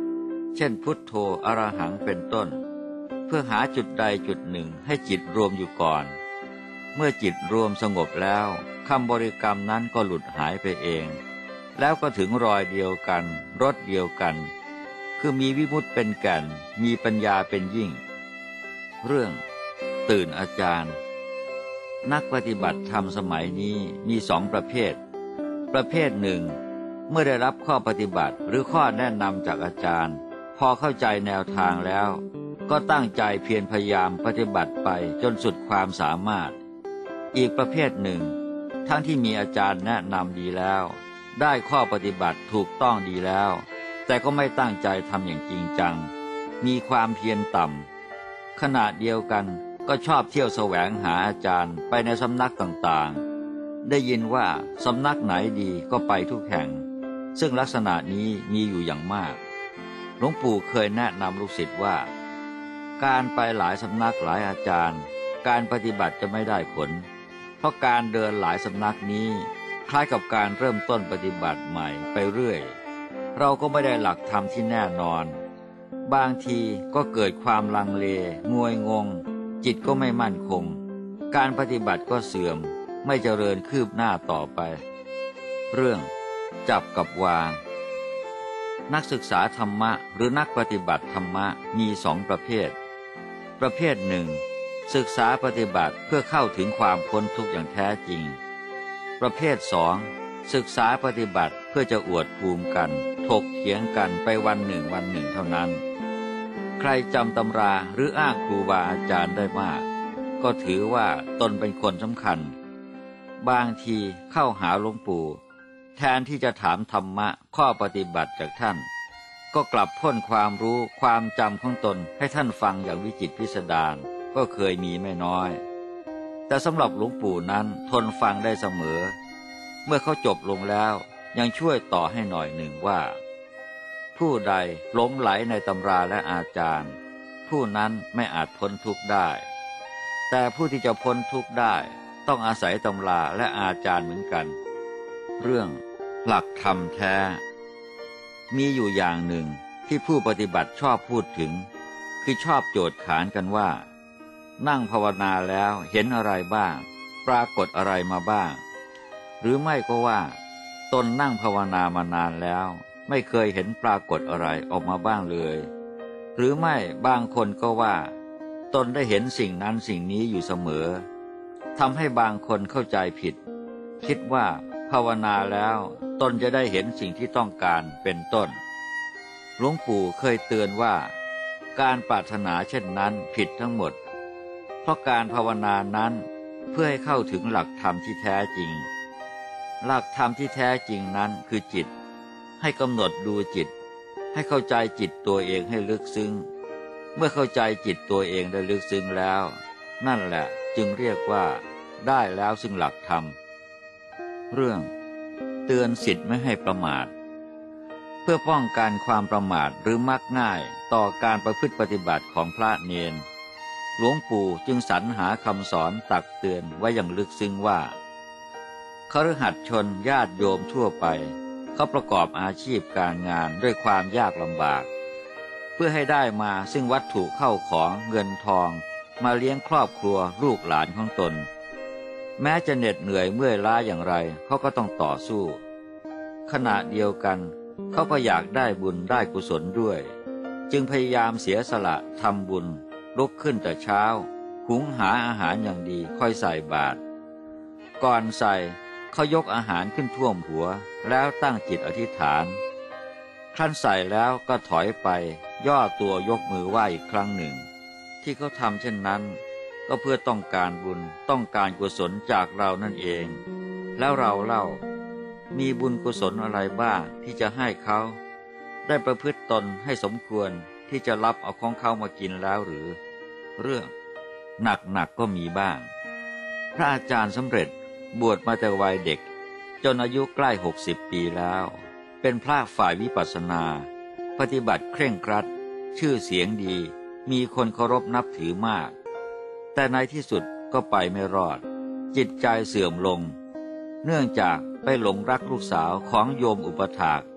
เช่นพุทโธอรหังเป็นต้นเพื่อหาจุดใดจุดหนึ่งให้จิตรวมอยู่ก่อนเมื่อจิตรวมสงบแล้วคำบริกรรมนั้นก็หลุดหายไปเองแล้วก็ถึงรอยเดียวกันรสเดียวกันคือมีวิมุตติเป็นแก่นมีปัญญาเป็นยิ่งเรื่องตื่นอาจารย์นักปฏิบัติธรรมสมัยนี้มีสองประเภทประเภทหนึ่งเมื่อได้รับข้อปฏิบัติหรือข้อแนะนำจากอาจารย์พอเข้าใจแนวทางแล้วก็ตั้งใจเพียรพยายามปฏิบัติไปจนสุดความสามารถอีกประเภทหนึ่งทั้งที่มีอาจารย์แนะนำดีแล้วได้ข้อปฏิบัติถูกต้องดีแล้วแต่ก็ไม่ตั้งใจทำอย่างจริงจังมีความเพียรต่ำขณะเดียวกันก็ชอบเที่ยวแสวงหาอาจารย์ไปในสำนักต่างๆได้ยินว่าสำนักไหนดีก็ไปทุกแห่งซึ่งลักษณะนี้มีอยู่อย่างมากหลวงปู่เคยแนะนำลูกศิษย์ว่าการไปหลายสำนักหลายอาจารย์การปฏิบัติจะไม่ได้ผลเพราะการเดินหลายสำนักนี้คล้ายกับการเริ่มต้นปฏิบัติใหม่ไปเรื่อยเราก็ไม่ได้หลักธรรมที่แน่นอนบางทีก็เกิดความลังเลงวยงงจิตก็ไม่มั่นคงการปฏิบัติก็เสื่อมไม่เจริญคืบหน้าต่อไปเรื่องจับกับวางนักศึกษาธรรมะหรือนักปฏิบัติธรรมะมีสองประเภทประเภทหนึ่งศึกษาปฏิบัติเพื่อเข้าถึงความพ้นทุกข์อย่างแท้จริงประเภทสองศึกษาปฏิบัติเพื่อจะอวดภูมิกันถกเถียงกันไปวันหนึ่งวันหนึ่งเท่านั้นใครจำตำราหรืออ้างครูบาอาจารย์ได้มากก็ถือว่าตนเป็นคนสำคัญบางทีเข้าหาหลวงปู่แทนที่จะถามธรรมะข้อปฏิบัติจากท่านก็กลับพ่นความรู้ความจำของตนให้ท่านฟังอย่างวิจิตรพิสดารก็เคยมีไม่น้อยแต่สำหรับหลวงปู่นั้นทนฟังได้เสมอเมื่อเขาจบลงแล้วยังช่วยต่อให้หน่อยหนึ่งว่าผู้ใดหลงไหลในตำราและอาจารย์ผู้นั้นไม่อาจพ้นทุกข์ได้แต่ผู้ที่จะพ้นทุกข์ได้ต้องอาศัยตำราและอาจารย์เหมือนกันเรื่องหลักธรรมแท้มีอยู่อย่างหนึ่งที่ผู้ปฏิบัติชอบพูดถึงคือชอบโจทย์ขานกันว่านั่งภาวนาแล้วเห็นอะไรบ้างปรากฏอะไรมาบ้างหรือไม่ก็ว่าตนนั่งภาวนามานานแล้วไม่เคยเห็นปรากฏอะไรออกมาบ้างเลยหรือไม่บางคนก็ว่าตนได้เห็นสิ่งนั้นสิ่งนี้อยู่เสมอทำให้บางคนเข้าใจผิดคิดว่าภาวนาแล้วตนจะได้เห็นสิ่งที่ต้องการเป็นต้นหลวงปู่เคยเตือนว่าการปรารถนาเช่นนั้นผิดทั้งหมดเพราะการภาวนานั้นเพื่อให้เข้าถึงหลักธรรมที่แท้จริงหลักธรรมที่แท้จริงนั้นคือจิตให้กำหนดดูจิตให้เข้าใจจิตตัวเองให้ลึกซึ้งเมื่อเข้าใจจิตตัวเองได้ลึกซึ้งแล้วนั่นแหละจึงเรียกว่าได้แล้วซึ่งหลักธรรมเรื่องเตือนศิษย์ไม่ให้ประมาทเพื่อป้องกันความประมาทหรือมักง่ายต่อการประพฤติปฏิบัติของพระเณรหลวงปู่จึงสรรหาคำสอนตักเตือนไว้อย่างลึกซึ้งว่าคฤหัสถ์ชนญาติโยมทั่วไปเขาประกอบอาชีพการงานด้วยความยากลำบากเพื่อให้ได้มาซึ่งวัตถุเข้าของเงินทองมาเลี้ยงครอบครัวลูกหลานของตนแม้จะเหน็ดเหนื่อยเมื่อยล้าอย่างไรเขาก็ต้องต่อสู้ขณะเดียวกันเขาก็อยากได้บุญได้กุศลด้วยจึงพยายามเสียสละทำบุญลุกขึ้นแต่เช้าหุงหาอาหารอย่างดีค่อยใส่บาตรก่อนใส่เขายกอาหารขึ้นท่วมหัวแล้วตั้งจิตอธิษฐานครั้นใส่แล้วก็ถอยไปย่อตัวยกมือไหว้อีกครั้งหนึ่งที่เขาทำเช่นนั้นก็เพื่อต้องการบุญต้องการกุศลจากเรานั่นเองแล้วเราเล่ามีบุญกุศลอะไรบ้างที่จะให้เขาได้ประพฤติตนให้สมควรที่จะรับเอาของเขามากินแล้วหรือเรื่องหนักๆ ก, ก็มีบ้างพระอาจารย์สำเร็จบวชมาแต่วัยเด็กจนอายุใกล้หกสิบปีแล้วเป็นพระฝ่ายวิปัสสนาปฏิบัติเคร่งครัดชื่อเสียงดีมีคนเคารพนับถือมากแต่ในที่สุดก็ไปไม่รอดจิตใจเสื่อมลงเนื่องจากไปหลงรักลูกสาวของโยมอุปถาก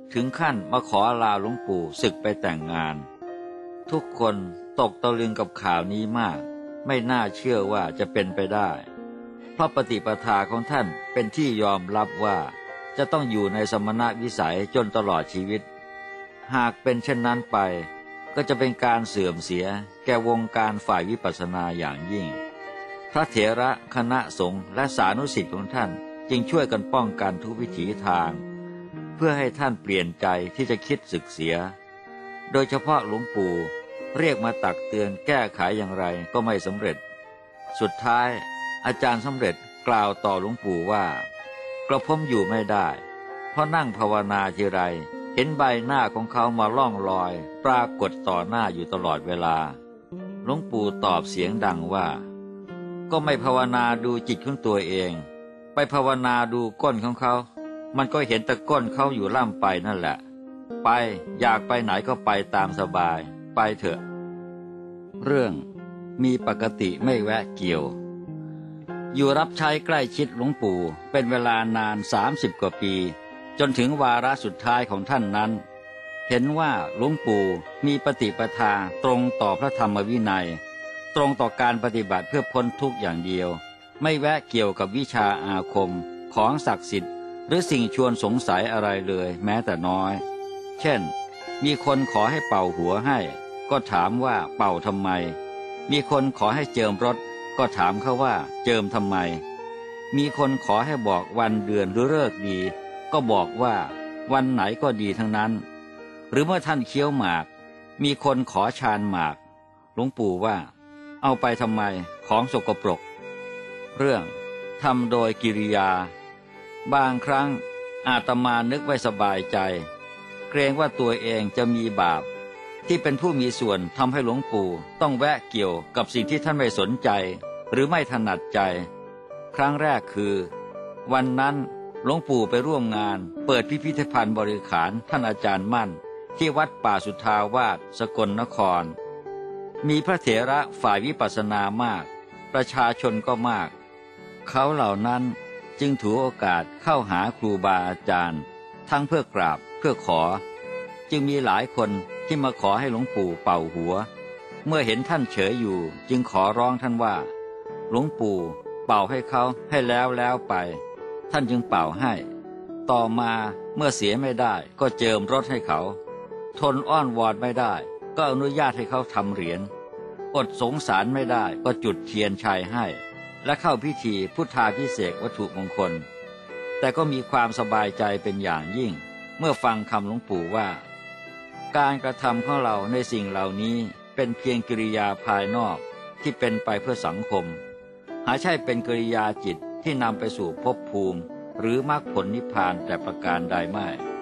ถึงขั้นมาขอลาหลวงปู่ศึกไปแต่งงานทุกคนตกตะลึงกับข่าวนี้มากไม่น่าเชื่อว่าจะเป็นไปได้เพราะปฏิปทาของท่านเป็นที่ยอมรับว่าจะต้องอยู่ในสมณวิสัยจนตลอดชีวิตหากเป็นเช่นนั้นไปก็จะเป็นการเสื่อมเสียแก่วงการฝ่ายวิปัสสนาอย่างยิ่งพระเถระคณะสงฆ์และสานุสิษย์ของท่านจึงช่วยกันป้องกันทุกวิถีทางเพื่อให้ท่านเปลี่ยนใจที่จะคิดสึกเสียโดยเฉพาะหลวงปู่เรียกมาตักเตือนแก้ไขอย่างไรก็ไม่สำเร็จสุดท้ายอาจารย์สำเร็จกล่าวต่อหลวงปู่ว่ากระผมอยู่ไม่ได้เพราะนั่งภาวนาทีไรเห็นใบหน้าของเขามาล่องลอยปรากฏต่อหน้าอยู่ตลอดเวลาหลวงปู่ตอบเสียงดังว่าก็ไม่ภาวนาดูจิตของตัวเองไปภาวนาดูก้นของเขามันก็เห็นแต่ก้นเขาอยู่ล่ำไปนั่นแหละไปอยากไปไหนก็ไปตามสบายไปเถอะเรื่องมีปกติไม่แวะเกี่ยวอยู่รับใช้ใกล้ชิดหลวงปู่เป็นเวลานานสามสิบกว่าปีจนถึงวาระสุดท้ายของท่านนั้นเห็นว่าหลวงปู่มีปฏิปทาตรงต่อพระธรรมวินัยตรงต่อการปฏิบัติเพื่อพ้นทุกข์อย่างเดียวไม่แวะเกี่ยวกับวิชาอาคมของศักดิ์สิทธิ์หรือสิ่งชวนสงสัยอะไรเลยแม้แต่น้อยเช่นมีคนขอให้เป่าหัวให้ก็ถามว่าเป่าทำไมมีคนขอให้เจิมรถก็ถามเขาว่าเจิมทำไมมีคนขอให้บอกวันเดือนหรือฤกษ์ดีก็บอกว่าวันไหนก็ดีทั้งนั้นหรือเมื่อท่านเคี้ยวหมากมีคนขอชานหมากหลวงปู่ว่าเอาไปทำไมของสกปรกเรื่องทำโดยกิริยาบางครั้งอาตมานึกไว้สบายใจเกรงว่าตัวเองจะมีบาปที่เป็นผู้มีส่วนทำให้หลวงปู่ต้องแวะเกี่ยวกับสิ่งที่ท่านไม่สนใจหรือไม่ถนัดใจครั้งแรกคือวันนั้นหลวงปู่ไปร่วมงานเปิดพิพิธภัณฑ์บริขารท่านอาจารย์มั่นที่วัดป่าสุทธาวาสสกลนครมีพระเถระฝ่ายวิปัสสนามากประชาชนก็มากเขาเหล่านั้นจึงถือโอกาสเข้าหาครูบาอาจารย์ทั้งเพื่อกราบเพื่อขอจึงมีหลายคนที่มาขอให้หลวงปู่เป่าหัวเมื่อเห็นท่านเฉยอยู่จึงขอร้องท่านว่าหลวงปู่เป่าให้เขาให้แล้วแล้วไปท่านจึงเป่าให้ต่อมาเมื่อเสียไม่ได้ก็เจิมรถให้เขาทนอ้อนวอนไม่ได้ก็อนุญาตให้เขาทำเหรียญอดสงสารไม่ได้ก็จุดเทียนชัยให้และเข้าพิธีพุทธาภิเษกวัตถุมงคลแต่ก็มีความสบายใจเป็นอย่างยิ่งเมื่อฟังคำหลวงปู่ว่าการกระทำของเราในสิ่งเหล่านี้เป็นเพียงกิริยาภายนอกที่เป็นไปเพื่อสังคมหาใช่เป็นกิริยาจิตที่นำไปสู่ภพภูมิหรือมรรคผลนิพพานแต่ประการใดไม่